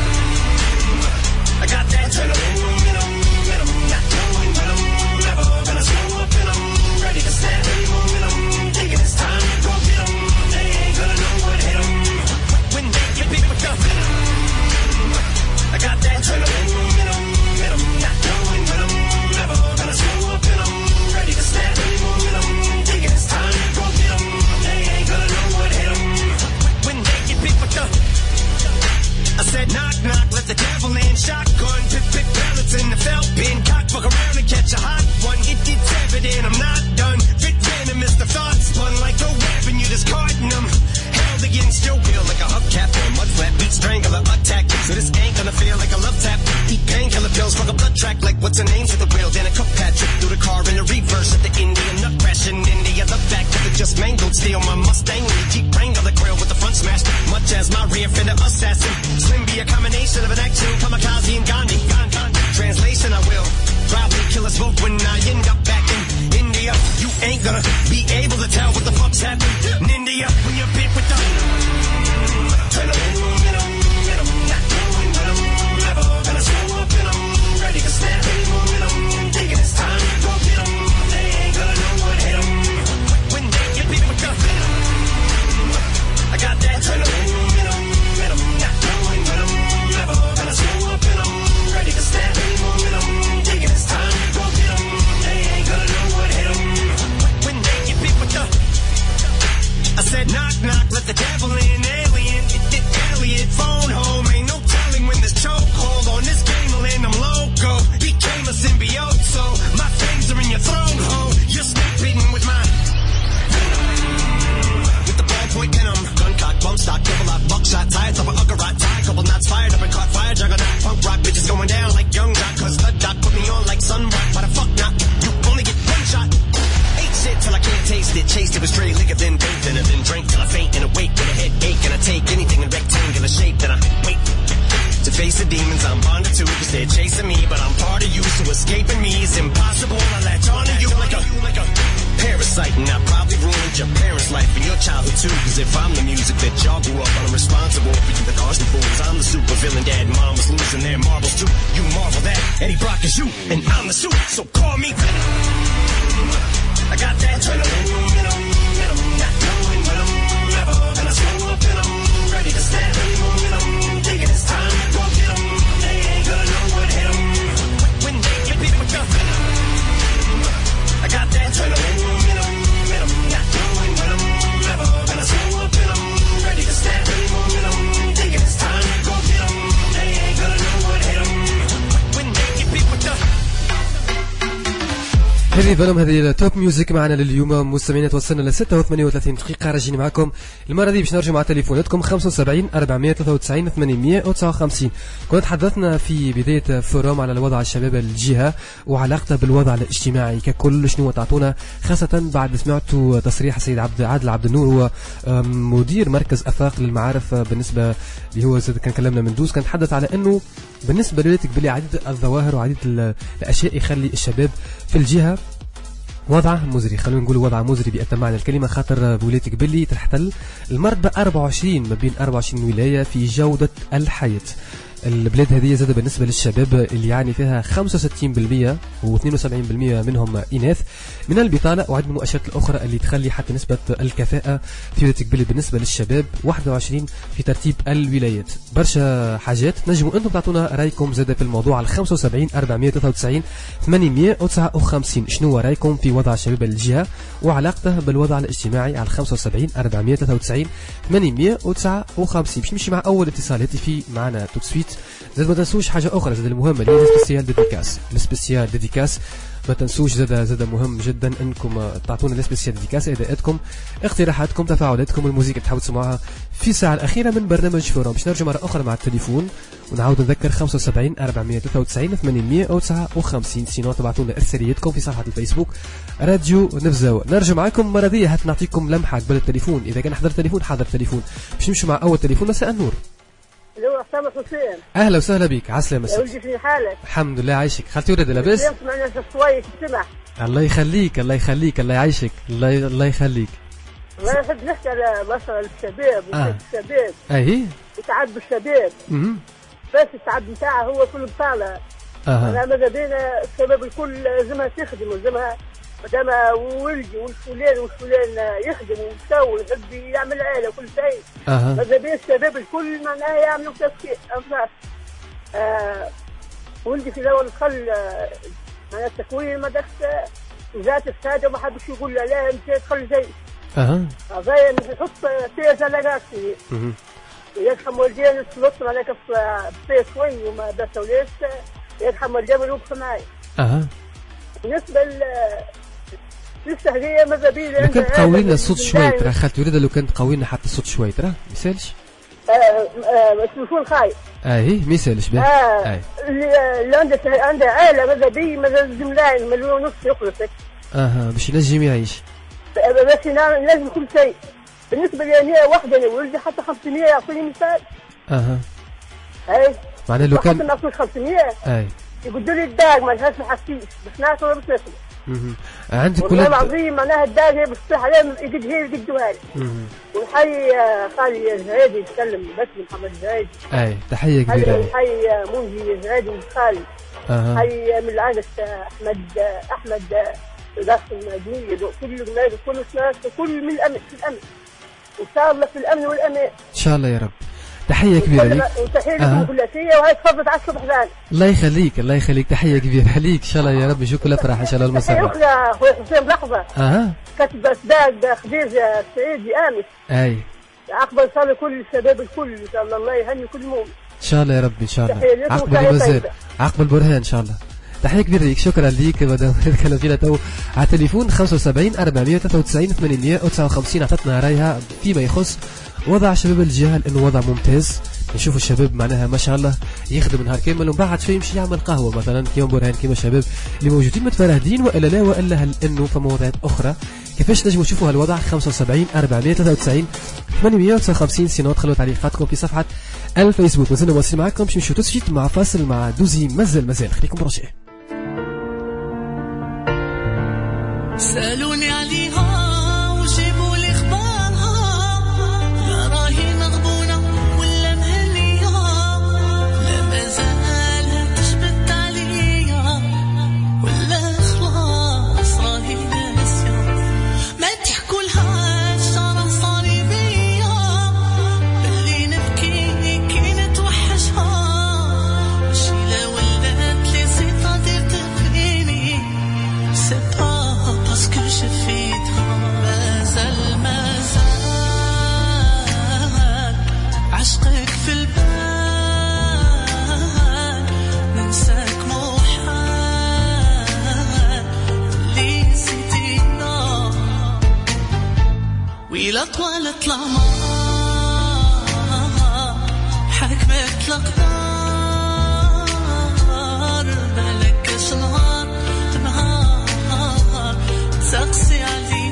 I got that adrenaline, venom, not going venom, never gonna slow up in 'em, ready to snap any momentum, thinking it's time to go get 'em. They ain't gonna know what hit 'em when they get big with the venom. I got that adrenaline, venom, not going venom, never gonna slow up in 'em, ready to snap any momentum, thinking it's time to go get 'em. They ain't gonna know what hit 'em when they get big with the. I said knock knock, let the devil in. Shotgun, pip pip pellets in the felt bin. Cock fuck around and catch a hot one. It's evident I'm not done. Fit venomous, the thoughts spun like a weapon. You discarding them. Held against your will like a hubcap or a mud flap. Beat strangler attack. So this ain't gonna feel like a love tap. Eat painkiller pills, fuck a blood track like what's her name's at the wheel. Then a cook Patrick through the car in the reverse at the Indian nut crash in India. The back of it just mangled steel. My Mustang with a Jeep Wrangler the grill with the front smashed. Much as my rear fender assassin. Slim be a combination of an action kamikaze and Gandhi. Translation, I will probably kill us both when I end up back in India. You ain't gonna be able to tell what the fuck's happened in India when you're bit with the venom, not going venom, never gonna slow up in 'em, ready to snap any momentum, thinking it's time to go get 'em. They ain't gonna know what hit 'em when they get bit with the venom. I got that adrenaline, venom, not going venom, never gonna slow up in 'em, ready to snap any momentum, thinking it's time to go get 'em. They ain't gonna know what hit 'em when they get bit with the. I said knock knock, let the devil in. Alien, Elliot, phone home. Ain't no telling when this chokehold on this game will end. I'm loco, became a symbiote, so my fangs are in your throne hole. You're snake bitten with my with the ballpoint in 'em. Gun cock, bump stock, double lock, buckshot, tied up a Uggarot, tie, couple knots fired up and caught fire, juggernaut, punk rock, bitches going down like young Doc, cause the doc put me on like sun rock. Why the fuck not? You only get one shot. Ate shit till I can't taste it. Chased it with straight liquor, then baked it, and then drank till I faint and awake with a headache. And I take anything in rectangular shape, then I wait to face the demons I'm bonded to, cause they're chasing me, but I'm part of you, so escaping me is impossible. I latch on to you like a parasite, and I probably ruined your parents' life and your childhood too, cause if I'm the music that y'all grew up on, I'm responsible for you, the Austin fools. I'm the super villain, dad and mom was losing their marbles too. You marvel that Eddie Brock is you, and I'm the suit, so call me Venom. I got that adrenaline, venom, not going venom, never gonna slow up in 'em, ready to snap any momentum, thinking it's time to go get 'em. They ain't gonna know what hit 'em when they get bit with the venom. I got that adrenaline, venom, not going venom, never gonna slow up in 'em, ready to snap any momentum, thinking it's time to go get 'em. They ain't gonna know what hit 'em when they get bit with the. هذه فالوم هذه توب ميوزك معنا لليوم مستمعين. توصلنا ل 36 دقيقة راجعين معكم المرة دي باش نرجع مع تليفوناتكم 75 493 859. كنا تحدثنا في بداية فوروم على الوضع الشباب الجهة وعلاقته بالوضع الاجتماعي ككل، شنو تعطونا خاصة بعد سمعتوا تصريح السيد عادل عبد النور هو مدير مركز أفاق للمعارف بالنسبة اللي هو كان كلامنا من دوس، كان تحدث على انه بالنسبة لوليتك بلي عديد الظواهر وعديد الأشياء يخلي الشباب في الجهة وضعه مزري، خلونا نقول وضعه مزري بأتم معنى الكلمة، خاطر بوليتك بلي تحتل المرتبة 24 ما بين 24 ولاية في جودة الحياة. البلاد هذه زاد بالنسبة للشباب اللي يعني فيها 65% و72% منهم إناث من البطالة، وعدد من المؤشرات الأخرى اللي تخلي حتى نسبة الكفاءة في ولاية قبلي بالنسبة للشباب 21 في ترتيب الولايات. برشا حاجات نجموا أنتم تعطونا رأيكم زاد في الموضوع على 75 493 859. شنو رايكم في وضع الشباب الجهة وعلاقته بالوضع الاجتماعي على 75 493 859. باش نمشي مع أول اتصال هاتفي معنا تو سويت. زاد ما تنسوش حاجة أخرى زاد المهمة اللي هي السبيسيال ديديكاس. السبيسيال ديديكاس ما تنسوش زاد مهم جدا انكم تعطونا السبيسيال ديديكاس اداءاتكم اقتراحاتكم تفاعلاتكم الموسيقى اللي تحاولوا تسمعوها في الساعة الأخيرة من برنامج فوروم. باش نرجع مرة أخرى مع التليفون ونعاود نذكر 75 493 859. سينو تبعتونا إرسالياتكم في صفحة الفيسبوك راديو نفزاوة. نرجع معكم مرة دي نعطيكم لمحة قبل التليفون، إذا كان حضر تليفون حضر تليفون. باش نمشي مع أول تليفون. مساء النور. الو حسام حسين. اهلا وسهلا بك. عسلامة يا ولدي في حالك؟ الحمد لله عايشك. خالتي ولد لاباس؟ سمعنا شوية تسمع. الله يخليك الله يخليك الله يعيشك الله يخليك. والله نحب نحكي على مثلا الشباب الشباب اهي وتعب الشباب بس التعب نتاعها هو كل بطالة. أنا ماذا بينا الشباب الكل لازمها تخدم ولازمها مادام ولدي والفلان يخدم ويسوي يحب يعمل عائلة وكل شيء. ماذا بين الشباب الكل معناها يعملوا تفكير أنفاس. ولدي في الأول دخل معناها التكوين ما دخل جات السادة وما حبش يقول لا أنت تدخل زي. هذا نحط فيها زلاقات فيه. يدخل والدين السلطة عليك في شوي وما بس وليش يدخل والدين يوقف معي. بالنسبة لسه هي ماذا بي لو كنت تقوي لنا الصوت شوي ترى خالتي وليدة، لو كنت تقوي لنا حتى الصوت شوي ترى ما يسالش. التليفون خايف. اهي ما يسالش باه. اللي عنده عائلة ماذا بي ماذا زملاين مليون ونص يخلصك. باش ينجم يعيش. بس لازم كل شيء. بالنسبة لي أنا واحدة أنا ولدي حتى 500 يعطيني مثال. أي. معناه لو كان. حتى ناخذ 500. أي. يقولوا لي الداق ما لهاش محسيش بس ناكل ولا بس ناكل. عندك والله العظيم معناها الداق هي بتصيح عليها يقد هي يقدوها لي. ونحيي خالي الزهيدي يتكلم بس محمد الزهيدي. أي تحية كبيرة. نحيي منجي الزهيدي خالي. نحيي من العائلة أحمد ضغط المدنية كل الناس كل من الأمن في الأمن إن شاء الله في الأمن والأمان إن شاء الله يا رب. تحية كبيرة لك. وتحية لكم كلاتية وهي تفضل على الصبح ثاني. الله يخليك الله يخليك. تحية كبيرة ليك إن شاء الله يا رب. نشوف كل فرح إن شاء الله المساء. أخرى أخوي حسين لحظة. كتب أسباب خديجة سعيدي آمس. أي. عقبة إن شاء الله كل الشباب الكل إن شاء الله الله يهني كل مؤمن. إن شاء الله يا رب إن شاء الله. عقبة المزاد عقبة البرهان إن شاء الله. تحية كبيرة ليك. شكرا ليك. مدام نتكلم فينا تو على التليفون 75 493 859. اعطتنا رايها فيما يخص وضع شباب الجهة لأنه وضع ممتاز. نشوف الشباب معناها ما شاء الله يخدم نهار كامل ومن بعد شوي يمشي يعمل قهوة مثلا كيما برهان كيما الشباب اللي موجودين متفرهدين والا لا والا هل انه في مواضيع اخرى. كيفاش نجموا تشوفوا هالوضع 75 493 859. سينو تخلوا تعليقاتكم في صفحة الفيسبوك. مازلنا واصلين معكم باش نمشيو تسجيل مع فاصل مع دوزي مازال خليكم برشا. سألوني عليها وجيبوا لي اخبارها لا راهي مغبونة ولا مهنية لا مازال تشبت عليا ولا خلاص راهي ناسية ما تحكولهاش راه صاري بيا باللي نبكي كي نتوحشها وشيلة ولات لي صيفة دير تبكيني سبا باسكو شفيتها مازال عشقك في البال ننساك محال اللي ولا طوالت العمار حكمت الأقدار بلكش نهار نهار تقسي عليها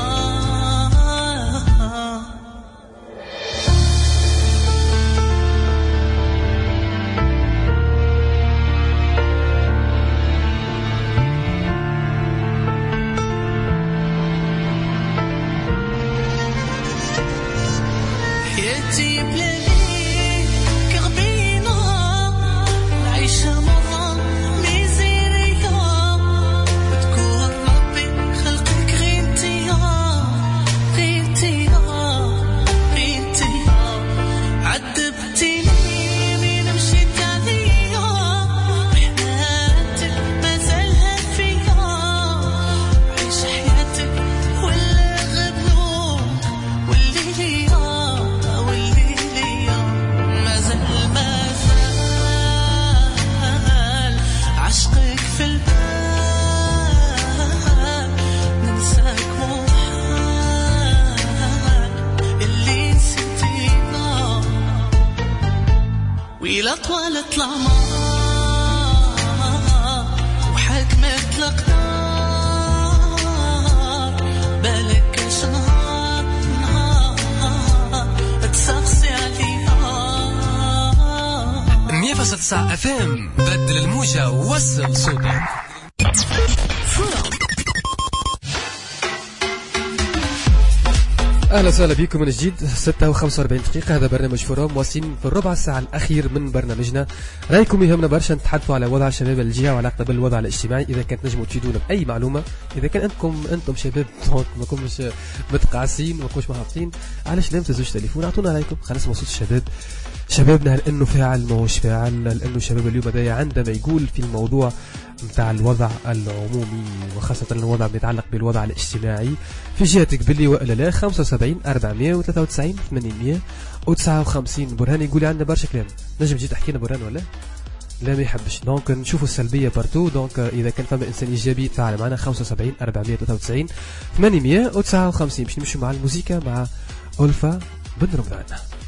يجيب لي كربينا نعيش مرة ميزيريا وتكون ربي خلقك غيرتيا غيرتيا غيرتيا عذبتيني من مشيت عليا وحياتك مازالها فيا عيش حياتك ولا غبنوك واللي ليا عشقك في البال ننساك محال اللي نسيتينا ويلا طوالت العمار وحكمت الأقدار بالكش نهار نهار تسقسي عليها 100.9 FM. بدل الموجة ووصل صوتك. اهلا وسهلا بكم من جديد. 6:45 دقيقة. هذا برنامج فروم واصلين في الربع ساعة الأخير من برنامجنا. رايكم يهمنا برشا نتحدثوا على وضع شباب الجهة وعلاقة بالوضع الاجتماعي. إذا كانت نجموا تفيدونا بأي معلومة، إذا كان أنتم شباب ما كنتمش متقاعسين ما كنتش محافظين، علاش لا تزوج تليفون اعطونا رايكم. خلص صوت الشباب، شبابنا هل انه فاعل ماهوش فاعل، لانه شباب اليوم هذايا عندما يقول في الموضوع نتاع الوضع العمومي وخاصة الوضع المتعلق بالوضع الاجتماعي في جهتك باللي وإلا لا. 75 493 859. برهان يقول عندنا برشا كلام. نجم تجي تحكي لنا برهان ولا لا؟ ما يحبش. دونك نشوفوا السلبية بارتو. دونك إذا كان فما إنسان إيجابي يتفاعل معنا. 75 493 859. باش نمشي مع الموسيقى مع ألفا بن رمضان.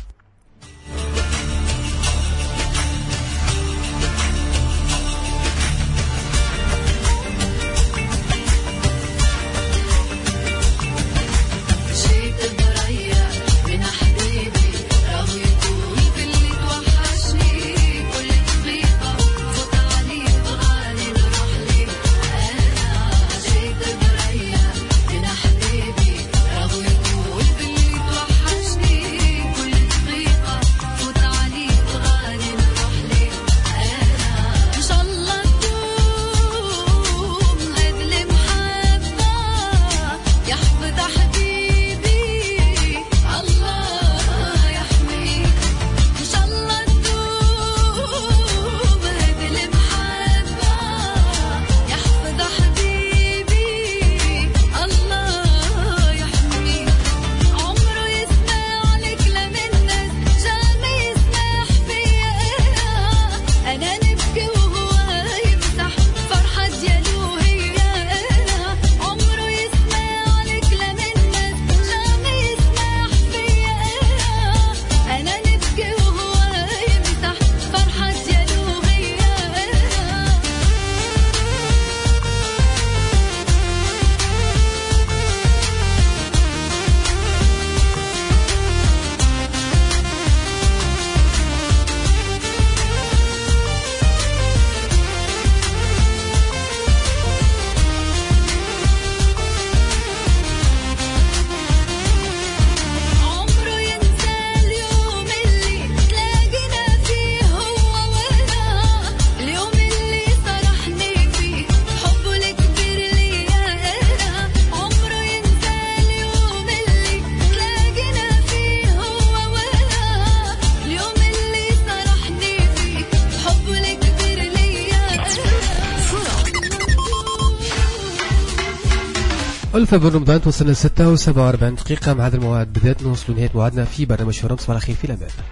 ألف بن رمضان. وصلنا 6:47 دقيقة. مع هذا الموعد بدأت نوصل لنهاية موعدنا في برنامج فروم. صباح الخير في الأمان.